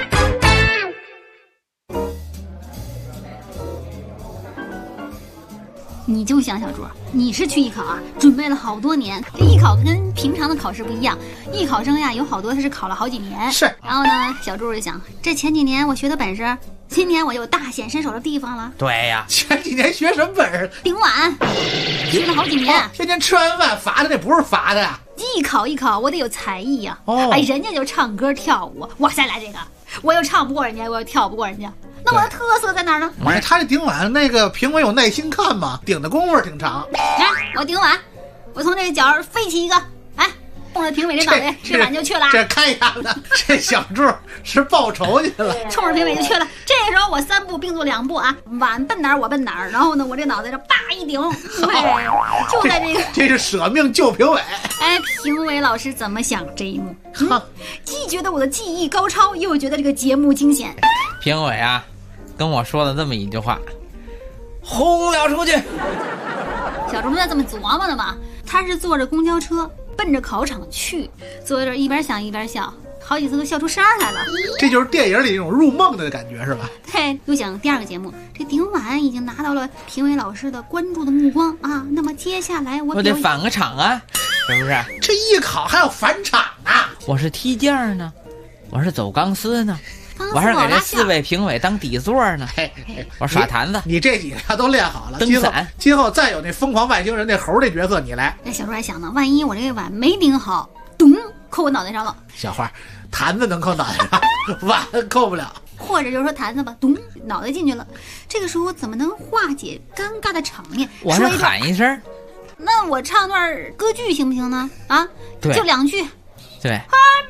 你就想小朱，你是去艺考啊，准备了好多年。这艺考跟平常的考试不一样，艺考生呀有好多他是考了好几年。 是。 然后呢，小朱就想，这前几年我学的本事，今年我有大显身手的地方了。 对呀， 前几年学什么本事？ 顶碗，学了好几年。 天天吃完饭罚的，那不是罚的呀。 艺考，我得有才艺呀。 哦。 哎，人家就唱歌跳舞，我再来这个，我又唱不过人家，我又跳不过人家。那我的特色在哪儿呢？ 他这顶碗那个评委有耐心看吗？顶的功夫挺长。 来，我顶碗，我从这个角飞起一个，哎，冲着评委这脑袋，这碗就去了。 这看一下子，这小柱是报仇去了， 冲着评委就去了。这个时候我3步并作2步啊，碗奔哪儿我奔哪儿，然后呢，我这脑袋这叭一顶，哎，就在这个， 这是舍命救评委。 哎，评委老师怎么想这一幕？既觉得我的技艺高超，又觉得这个节目惊险。 评委啊，跟我说了这么一句话：轰了出去。 小朱在这么琢磨的嘛，他是坐着公交车奔着考场去，坐在这一边想一边笑，好几次都笑出声来了。 这就是电影里那种入梦的感觉是吧？ 对，又讲第2个节目，这顶碗已经拿到了评委老师的关注的目光啊，那么接下来我得返个场啊，是不是？ 这艺考还要返场啊？ 我是踢毽呢，我是走钢丝呢，我还是给这4位评委当底座呢，我耍坛子。 你这几个都练好了， 蹬伞。 今后再有那疯狂外星人那猴这角色，你来。 那小朱还想呢，万一我这个碗没顶好，咚，扣我脑袋上了。 小花，坛子能扣脑袋上，碗扣不了。 或者就是说坛子吧，咚，脑袋进去了。这个时候怎么能化解尴尬的场面？ 我是喊一声。 那我唱段歌剧行不行呢？啊， 对， 就2句。 对。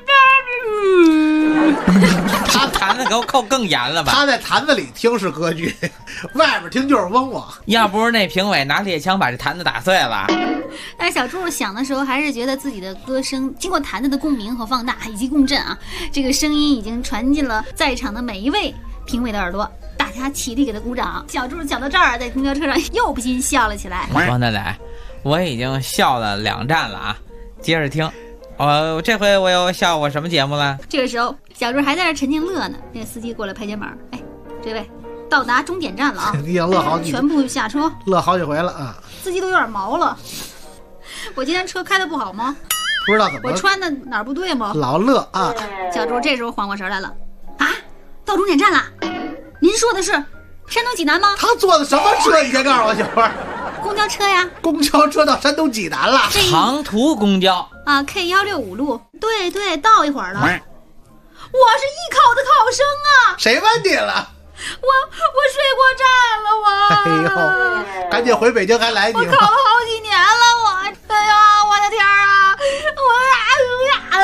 他坛子给我扣更严了吧？ 他在坛子里听是歌剧，外边听就是嗡嗡。 要不是那评委拿猎枪把这坛子打碎了。 但小朱想的时候，还是觉得自己的歌声经过坛子的共鸣和放大以及共振啊，这个声音已经传进了在场的每一位评委的耳朵，大家起立给他鼓掌。小朱讲到这儿，在公交车上又不禁笑了起来。 王大磊，我已经笑了2站了啊，接着听。这回我又笑我什么节目了？ 这个时候，小朱还在这沉浸乐呢。那个司机过来拍肩膀，哎，这位到达终点站了啊！ 已经乐好几， 全部下车， 乐好几回了啊！ 司机都有点毛了。我今天车开的不好吗？ 不知道怎么， 我穿的哪儿不对吗？ 老乐啊！ 小朱这时候缓过神来了，啊，到终点站了。您说的是山东济南吗？ 他坐的什么车？你先告诉我，小花。 公交车呀， 公交车到山东济南了， 长途公交啊 ，K165路，对，到一会儿了。我是艺考的考生啊， 谁问你了？ 我睡过站了， 哎呦，赶紧回北京还来得及吗？ 我考了好几年了，哎呀，我的天啊，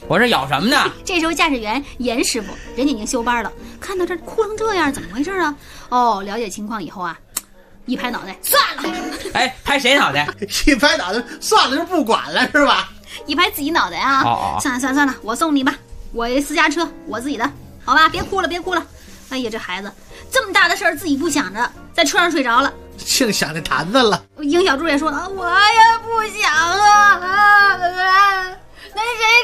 我这咬什么呢？ 这时候驾驶员严师傅人家已经休班了，看到这哭成这样，怎么回事啊？哦，了解情况以后啊，一拍脑袋，算了。 哎，拍谁脑袋？ 一拍脑袋，算了就不管了是吧？ 一拍自己脑袋啊！算了，我送你吧，我私家车，我自己的，好吧？别哭了。哎呀，这孩子这么大的事儿自己不想着，在车上睡着了， 净想那坛子了。 英小柱也说了，我也不想啊，那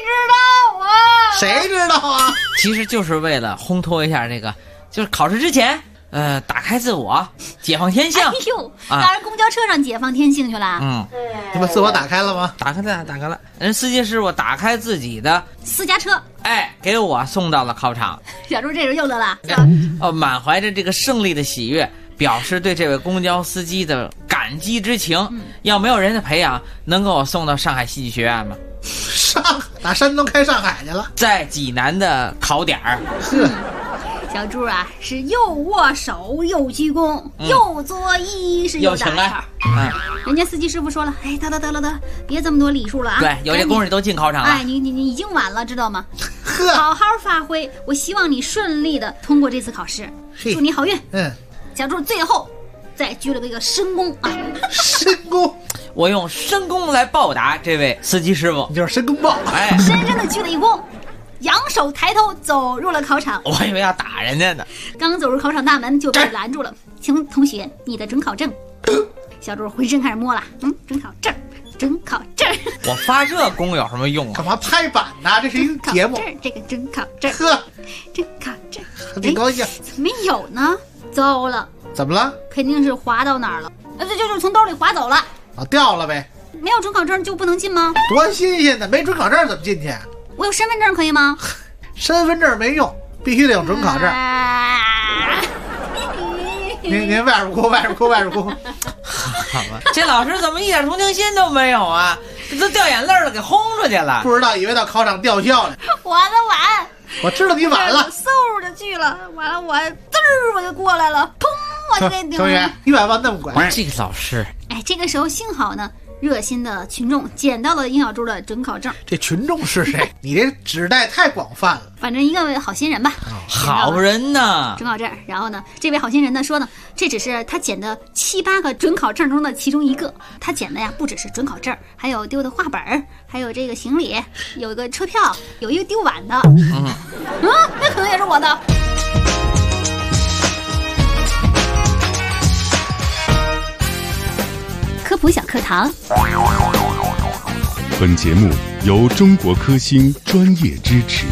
谁知道啊？ 其实就是为了烘托一下这个，就是考试之前，打开自我，解放天性。 哎呦，当然公交车上解放天性去了。 你把自我打开了吗？ 打开了。人司机师傅打开自己的私家车， 哎，给我送到了考场。 小柱这时候又乐了， 满怀着这个胜利的喜悦，表示对这位公交司机的感激之情。要没有人的培养，能给我送到上海戏剧学院吗？ 打山东开上海去了， 在济南的考点儿。 是。 小柱啊，是又握手又鞠躬，又作揖是又打岔。人家司机师傅说了，哎，得，别这么多礼数了啊！ 对，有这功夫都进考场了。 哎，你已经晚了，知道吗？好好发挥，我希望你顺利的通过这次考试，祝你好运。小柱最后再鞠了个深躬啊！ 深躬， 我用深躬来报答这位司机师傅， 就是深躬报。 哎， 深深的鞠了一躬。扬手抬头走入了考场， 我以为要打人家呢。 刚走入考场大门就被拦住了，请同学，你的准考证。小柱浑身开始摸了，准考证。 我发这功有什么用啊？ 干嘛拍板呢？这是一个节目。 这个准考证，准考证， 挺高兴。 怎么没有呢？糟了， 怎么了？ 肯定是滑到哪儿了，就从兜里滑走了。 啊，掉了呗。 没有准考证就不能进吗？ 多新鲜的，没准考证怎么进去？ 我有身份证可以吗？ 身份证没用，必须得有准考证。您外边哭。 好吧，这老师怎么一点同情心都没有啊？这都掉眼泪了，给轰出去了。 不知道以为到考场吊孝了。 我的晚， 我知道你晚了， 嗖就去了。完了，我我就过来了，砰，我就给顶。 同学，你晚那么管？ 这个老师， 哎，这个时候幸好呢。热心的群众捡到了殷小柱的准考证。 这群众是谁？你这指代太广泛了。 反正一个好心人吧。 好人呢？ 准考证。然后呢，这位好心人呢说呢，这只是他捡的7、8个准考证中的其中一个。他捡的呀，不只是准考证，还有丢的画本，还有这个行李，有一个车票，有一个丢碗的。那可能也是我的。 科普小课堂。 本节目由中国科兴专业支持。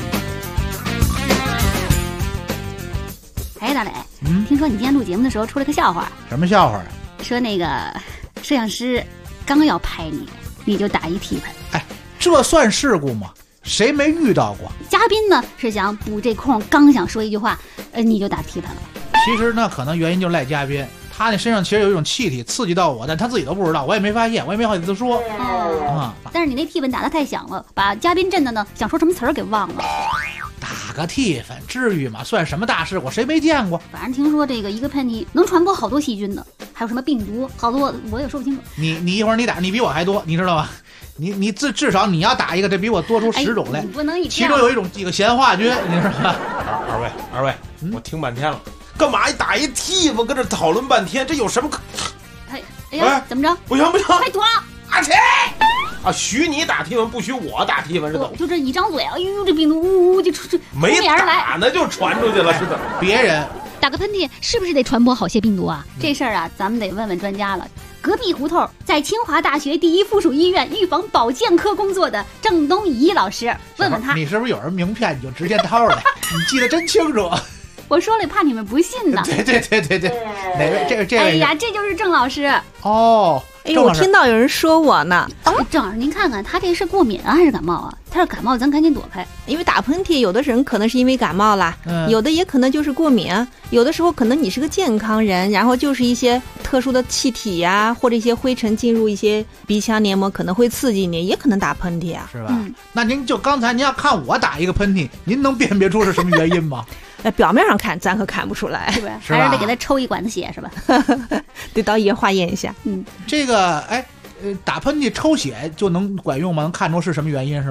哎，大磊，听说你今天录节目的时候出了个笑话。 什么笑话啊？ 说那个摄像师刚要拍你，你就打一替喷。 哎，这算事故吗？谁没遇到过？ 嘉宾呢是想补这空，刚想说一句话，你就打替喷了。 其实呢，可能原因就是赖嘉宾。他那身上其实有一种气体刺激到我，但他自己都不知道，我也没发现，我也没好意思说。 但是你那替喷打得太响了，把嘉宾震的呢，想说什么词儿给忘了。 打个替喷至于吗？算什么大事故？谁没见过？ 反正听说这个一个喷嚏能传播好多细菌的，还有什么病毒，好多我也说不清楚。 你一会儿你打，你比我还多，你知道吧？你至少你要打一个，这比我多出10种来。 你不能其中有几个闲话剧，你知道吧？ 二位，我听半天了。干嘛一打一替补，跟这讨论半天，这有什么可？ 哎呀，怎么着？ 不行， 快躲！ 阿切！啊，许你打替补，不许我打替补，是怎么？ 就这一张嘴，哎呦，这病毒呜就没打呢，就传出去了，是怎么？ 别人打个喷嚏，是不是得传播好些病毒啊？这事儿啊，咱们得问问专家了。隔壁胡同在清华大学第1附属医院预防保健科工作的郑东仪老师，问问他。 你是不是有人名片你就直接掏出来？你记得真清楚。 我说了，怕你们不信呢。 对，哪位？这位？ 哎呀，这就是郑老师。 哦， 哎呦，我听到有人说我呢。 郑老师，您看看他这是过敏啊，还是感冒啊？他是感冒，咱赶紧躲开。 因为打喷嚏，有的人可能是因为感冒啦，有的也可能就是过敏啊。有的时候可能你是个健康人，然后就是一些特殊的气体呀，或者一些灰尘进入一些鼻腔黏膜，可能会刺激你，也可能打喷嚏啊， 是吧？那您就刚才您要看我打一个喷嚏，您能辨别出是什么原因吗？ 表面上看咱可看不出来， 是吧？还是得给他抽一管子血，是吧？ 得到医院化验一下。 这个打喷嚏抽血就能管用吗？能看出是什么原因是吗？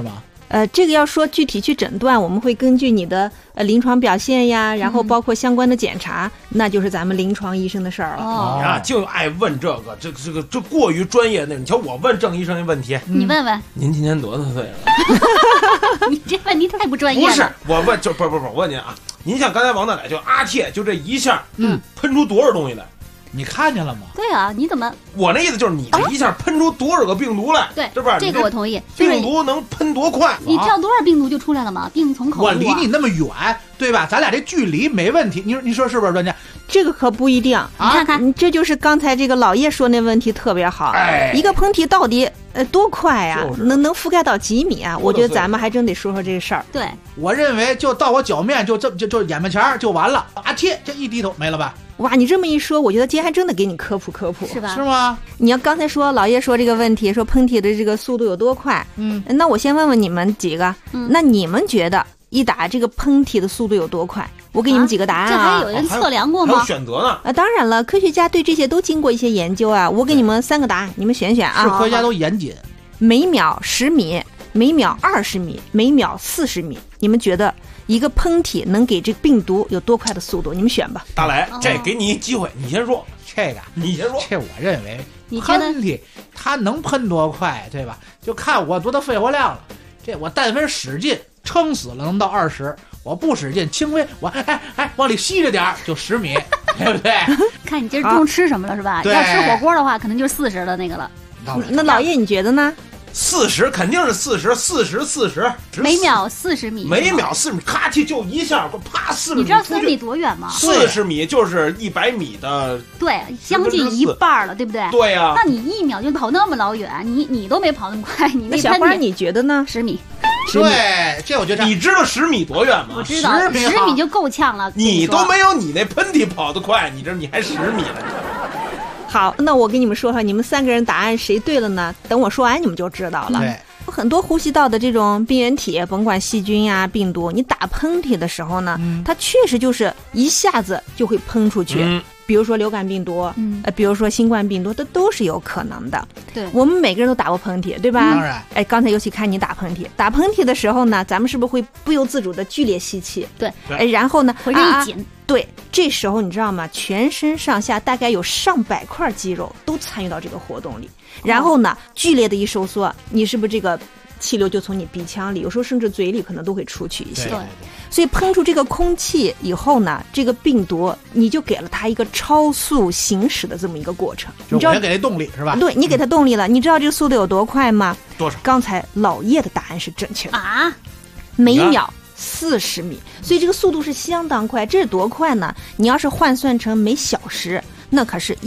这个要说具体去诊断，我们会根据你的临床表现呀，然后包括相关的检查，那就是咱们临床医生的事儿了。 你呀就爱问这个，这过于专业的。你瞧我问郑医生一问题， 你问问， 您今年多大岁了？ 你这问题太不专业了。 不是，我问就不，我问您啊，您像刚才王大奶就阿贴，就这一下，喷出多少东西来？ 你看见了吗？ 对啊，你怎么？ 我那意思就是你这一下喷出多少个病毒来？ 对， 是吧？ 这个我同意。 病毒能喷多快？ 你知道多少病毒就出来了吗？病从口入。 我离你那么远，对吧？咱俩这距离没问题。你说是不是，专家？ 这个可不一定。 你看看， 这就是刚才这个老叶说那问题特别好。一个喷嚏到底多快呀？能覆盖到几米啊？我觉得咱们还真得说说这个事儿。 对， 我认为就到我脚面就眼巴前就完了，阿贴这一低头没了吧？ 哇，你这么一说，我觉得今天还真的给你科普科普， 是吧？ 是吗？ 你要刚才说老叶说这个问题，说喷嚏的这个速度有多快？那我先问问你们几个，那你们觉得一打这个喷嚏的速度有多快？我给你们几个答案啊。 这还有人测量过吗？ 还有选择呢？ 当然了，科学家对这些都经过一些研究啊。我给你们3个答案，你们选选啊。 是科学家都严谨。 每秒10米，每秒20米，每秒40米，你们觉得一个喷嚏能给这个病毒有多快的速度？你们选吧。 大雷，这给你机会，你先说。 这个你先说。 这我认为喷嚏它能喷多快，对吧？就看我多大肺活量了。这我但凡使劲撑死了能到20，我不使劲轻微我往里吸着点就10米，对不对？ 看你今儿中午吃什么了是吧？要吃火锅的话，可能就是40的那个了。 那老叶你觉得呢 ？40肯定是40， 每秒40米， 每秒40米，咔叽就一下，啪4米。 你知道4米多远吗 ？40米就是100米的， 对，将近一半了，对不对？ 对呀。 那你1秒就跑那么老远，你都没跑那么快，你那小花你觉得呢 ？10米。 对，这我觉得。 你知道10米多远吗？ 我知道，10米就够呛了。 你都没有你那喷嚏跑得快，你还10米了。 好，那我跟你们说说，你们3个人答案谁对了呢？等我说完你们就知道了。 对， 很多呼吸道的这种病原体，甭管细菌呀、病毒，你打喷嚏的时候呢，它确实就是一下子就会喷出去。比如说流感病毒，比如说新冠病毒，这都是有可能的。 对， 我们每个人都打过喷嚏，对吧？ 当然。 刚才尤其看你打喷嚏，打喷嚏的时候呢，咱们是不是会不由自主的剧烈吸气？ 对。 然后呢， 浑身一紧。 对，这时候你知道吗？全身上下大概有上百块肌肉都参与到这个活动里，然后呢，剧烈的一收缩，你是不是这个气流就从你鼻腔里，有时候甚至嘴里可能都会出去一些。 对。 所以喷出这个空气以后呢，这个病毒你就给了它一个超速行驶的这么一个过程。 你知道给它动力是吧？ 对，你给它动力了。你知道这个速度有多快吗？ 多少？ 刚才老叶的答案是正确的啊， 每秒40米，所以这个速度是相当快。这是多快呢？你要是换算成每小时，那可是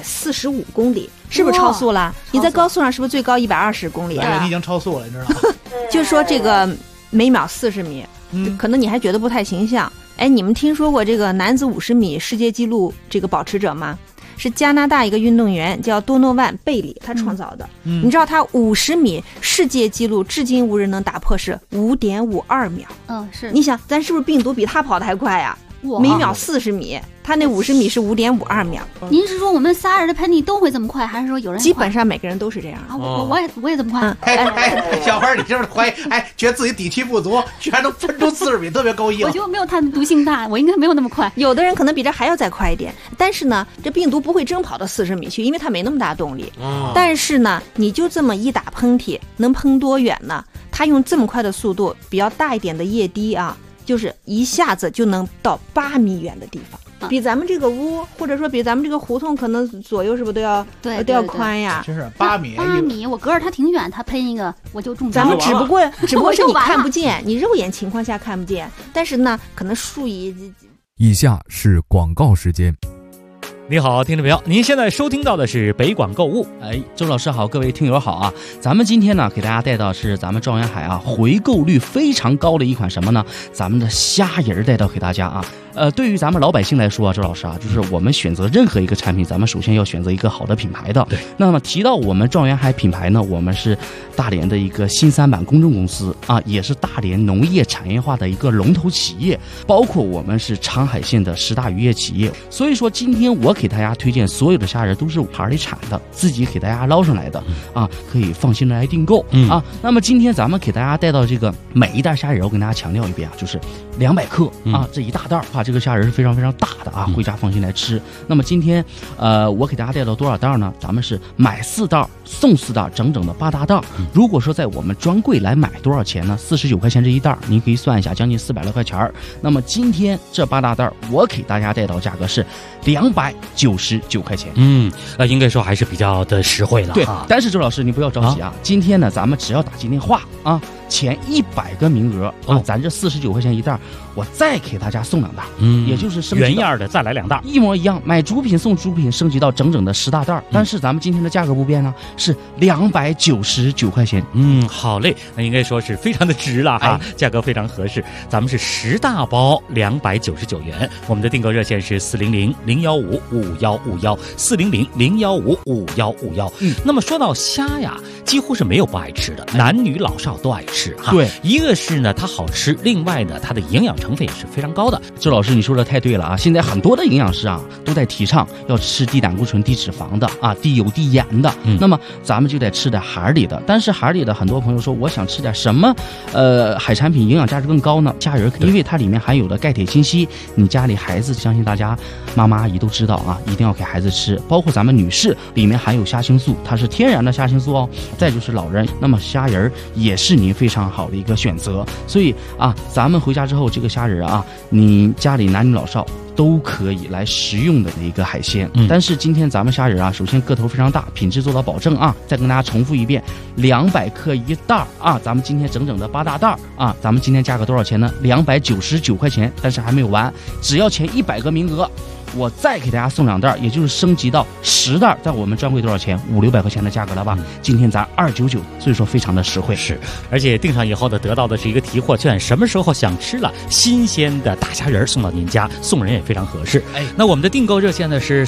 145公里，是不是超速了？你在高速上是不是最高120公里啊？你已经超速了，你知道吗？ 就是说这个每秒40米。可能你还觉得不太形象。你们听说过这个男子50米世界纪录这个保持者吗？是加拿大一个运动员叫多诺万·贝里，他创造的。你知道他50米世界纪录至今无人能打破，是5.52秒。 是。 你想，咱是不是病毒比他跑得还快呀？每秒40米，他那50米是5.52秒。 您是说我们仨人的喷嚏都会这么快，还是说有人？ 基本上每个人都是这样啊。我也这么快。 小花，你是不是怀疑？觉得自己底气不足，居然能喷出40米，特别高兴。 我觉得没有他们毒性大，我应该没有那么快。 有的人可能比这还要再快一点，但是呢，这病毒不会真跑到40米去，因为它没那么大动力。但是呢，你就这么一打喷嚏，能喷多远呢？它用这么快的速度，比较大一点的液滴啊。就是一下子就能到8米远的地方，比咱们这个屋或者说比咱们这个胡同可能左右是不是都要宽呀？ 真是8米 ，8米，我隔着它挺远，它喷一个我就中。 咱们只不过是你看不见，你肉眼情况下看不见，但是呢，可能数以下是广告时间。 你好，听众朋友，您现在收听到的是北广购物。周老师好，各位听友好啊！咱们今天呢，给大家带到是咱们状元海啊回购率非常高的一款什么呢？咱们的虾仁带到给大家啊。 对于咱们老百姓来说啊，周老师啊，就是我们选择任何一个产品，咱们首先要选择一个好的品牌的。 对。 那么提到我们状元海品牌呢，我们是大连的一个新三板公证公司啊，也是大连农业产业化的一个龙头企业，包括我们是长海县的10大渔业企业。所以说，今天我给大家推荐所有的虾仁都是海里产的，自己给大家捞上来的啊，可以放心的来订购啊。那么今天咱们给大家带到这个每一袋虾仁，我跟大家强调一遍啊，就是200克啊，这一大袋啊，这个虾仁是非常非常大的啊，回家放心来吃。那么今天我给大家带到多少袋呢？咱们是买4袋送4袋，整整的8大袋。如果说在我们专柜来买多少钱呢？49块钱这一袋，您可以算一下，将近400来块钱。那么今天这8大袋，我给大家带到价格是299块钱。应该说还是比较的实惠了。对，但是周老师你不要着急啊，今天呢咱们只要打进电话啊，前100个名额啊，咱这49块钱一袋，我再给大家送2袋，也就是升级原样的再来2袋， 一模一样，买主品送主品，升级到整整的10大袋。但是咱们今天的价格不变呢，是299块钱。 好嘞，那应该说是非常的值了哈，价格非常合适。咱们是10大包299元，我们的订购热线是400-015-5151，400-015-5151。那么说到虾呀，几乎是没有不爱吃的，男女老少都爱吃哈。 对， 一个是呢它好吃，另外呢它的营养成分也是非常高的。 周老师你说的太对了啊，现在很多的营养师啊都在提倡要吃低胆固醇低脂肪的啊，低油低盐的。那么咱们就得吃点海里的，但是海里的很多朋友说我想吃点什么海产品营养价值更高呢？虾仁，因为它里面含有的钙铁锌硒，你家里孩子相信大家妈妈阿姨都知道啊，一定要给孩子吃。包括咱们女士里面含有虾青素，它是天然的虾青素哦。再就是老人，那么虾仁也是您非常好的一个选择。所以啊，咱们回家之后这个虾仁啊，你家里男女老少都可以来食用的一个海鲜。但是今天咱们虾仁啊，首先个头非常大，品质做到保证啊。再跟大家重复一遍，200克一袋啊，咱们今天整整的8大袋啊，咱们今天价格多少钱呢？299块钱，但是还没有完，只要前100个名额，我再给大家送2袋，也就是升级到10袋，在我们专柜多少钱？500-600块钱的价格了吧？今天咱299，所以说非常的实惠。 是，而且订上以后呢，得到的是一个提货券，什么时候想吃了新鲜的大虾仁送到您家，送人也非常合适。那我们的订购热线呢是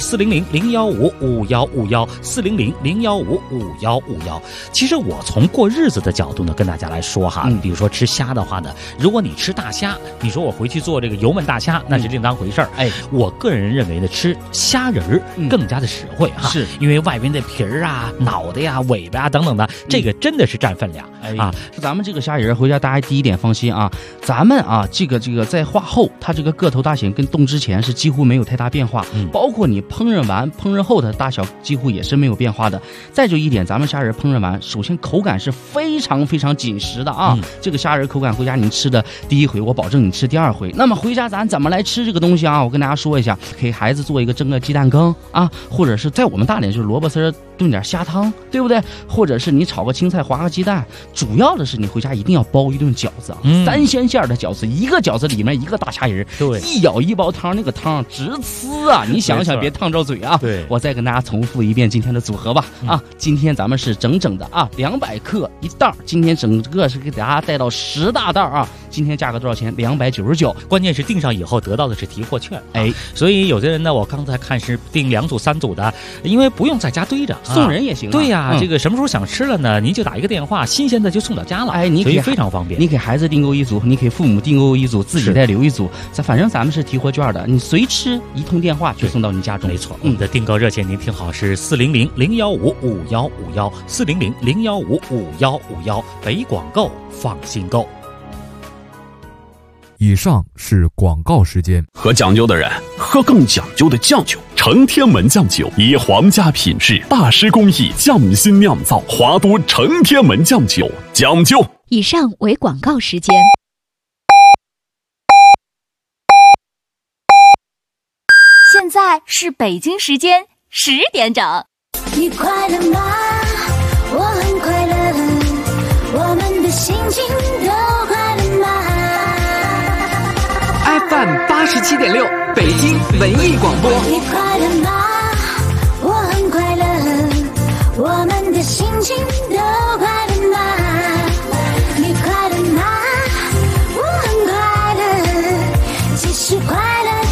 400-015-5151，400-015-5151。其实我从过日子的角度呢，跟大家来说哈，比如说吃虾的话呢，如果你吃大虾，你说我回去做这个油焖大虾，那是另当回事儿。我个人认为呢，吃虾仁儿更加的实惠哈，是因为外边的皮儿啊、脑袋呀、尾巴啊等等的，这个真的是占分量啊。 咱们这个虾仁回家大家第一点放心啊，咱们啊这个在化后，它这个个头大小跟冻之前是几乎没有太大变化，包括你烹饪完、烹饪后的大小几乎也是没有变化的。再就一点，咱们虾仁烹饪完，首先口感是非常非常紧实的啊，这个虾仁口感回家您吃的第一回，我保证你吃第2回。那么回家咱怎么来吃这个东西啊？我跟大家说一下，给孩子做一个蒸个鸡蛋羹啊，或者是在我们大连就是萝卜丝炖点虾汤，对不对？或者是你炒个青菜划个鸡蛋，主要的是你回家一定要包一顿饺子，3鲜馅的饺子，一个饺子里面一个大虾仁，对，一舀一包汤，那个汤直呲啊！你想想别烫着嘴啊！对，我再跟大家重复一遍今天的组合吧啊！今天咱们是整整的啊200克一袋，今天整个是给大家带到10大袋啊！今天价格多少钱？299。 关键是订上以后得到的是提货券，所以有的人呢，我刚才看是订2组3组的，因为不用在家堆着， 送人也行。 对呀，这个什么时候想吃了呢？您就打一个电话，新鲜的就送到家了。所以非常方便。 你给孩子订购1组，你给父母订购1组，自己再留1组。反正咱们是提货券的，你随吃一通电话就送到你家中。 没错，我们的订购热线您听好是400-015-5151，400-015-5151，北广购放心购。 以上是广告时间。 喝讲究的人喝更讲究的酱酒，承天门酱酒以皇家品质、大师工艺匠心酿造，华都承天门酱酒，讲究。 以上为广告时间。现在是北京时间10点整。 你快乐吗？我很快乐，我们的心情都快乐吗？ FM 87.6，北京文艺广播。 你快乐吗？我很快乐，我们的心情都快乐吗？你快乐吗？我很快乐，继续快乐。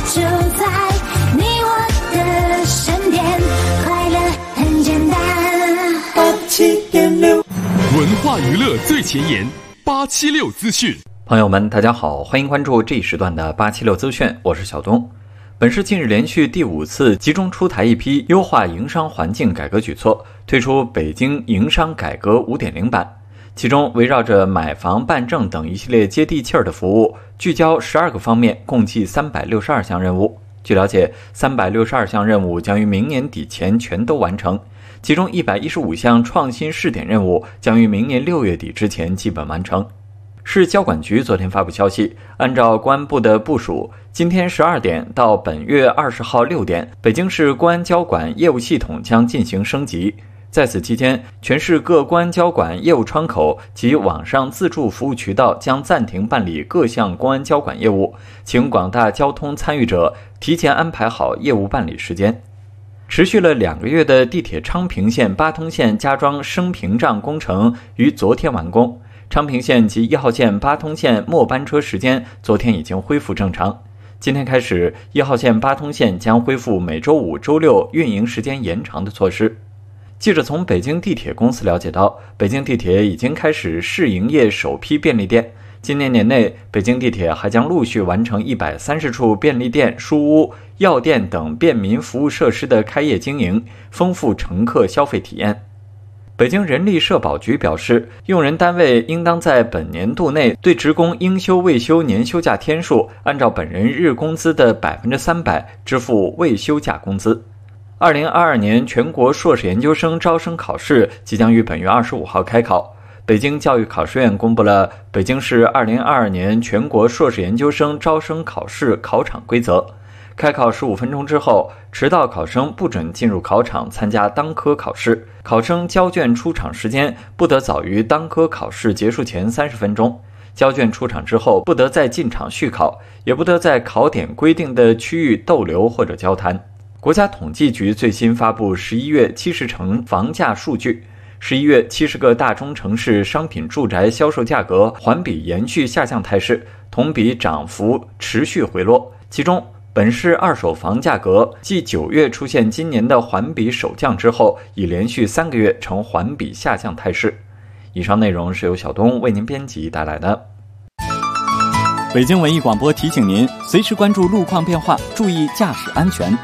娱乐最前沿，876资讯。 朋友们，大家好，欢迎关注这一时段的876资讯，我是小东。本市近日连续第5次集中出台一批优化营商环境改革举措，推出北京营商改革 5.0 版。其中围绕着买房、办证等一系列接地气儿的服务，聚焦12个方面，共计362项任务。据了解，362项任务将于明年底前全都完成，其中115项创新试点任务将于明年6月底之前基本完成。市交管局昨天发布消息，按照公安部的部署，今天12点到本月20号6点，北京市公安交管业务系统将进行升级。在此期间，全市各公安交管业务窗口及网上自助服务渠道将暂停办理各项公安交管业务，请广大交通参与者提前安排好业务办理时间。持续了2个月的地铁昌平线八通线加装升屏障工程于昨天完工，昌平线及1号线八通线末班车时间昨天已经恢复正常。今天开始，1号线八通线将恢复每周5、周6运营时间延长的措施。记者从北京地铁公司了解到，北京地铁已经开始试营业首批便利店。今年年内，北京地铁还将陆续完成130处便利店、书屋、药店等便民服务设施的开业经营，丰富乘客消费体验。北京人力社保局表示，用人单位应当在本年度内对职工应休未休年休假天数，按照本人日工资的300%支付未休假工资。2022年全国硕士研究生招生考试即将于本月25号开考。北京教育考试院公布了北京市2022年全国硕士研究生招生考试考场规则。开考15分钟之后，迟到考生不准进入考场参加当科考试，考生交卷出场时间不得早于当科考试结束前30分钟。交卷出场之后，不得再进场续考，也不得在考点规定的区域逗留或者交谈。国家统计局最新发布11月70城房价数据，11月70个大中城市商品住宅销售价格环比延续下降态势，同比涨幅持续回落。其中，本市二手房价格继9月出现今年的环比首降之后，已连续3个月呈环比下降态势。以上内容是由小东为您编辑带来的。 北京文艺广播提醒您，随时关注路况变化，注意驾驶安全。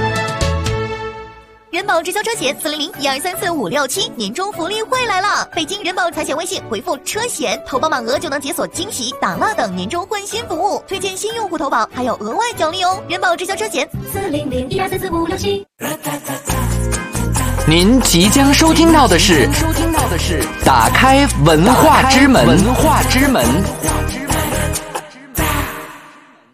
人保直销车险400-1234-567年终福利会来了！北京人保财险微信回复车险，投保满额就能解锁惊喜、打蜡等年终换新服务，推荐新用户投保还有额外奖励哦！人保直销车险400-1234-567。 您即将收听到的是打开文化之门。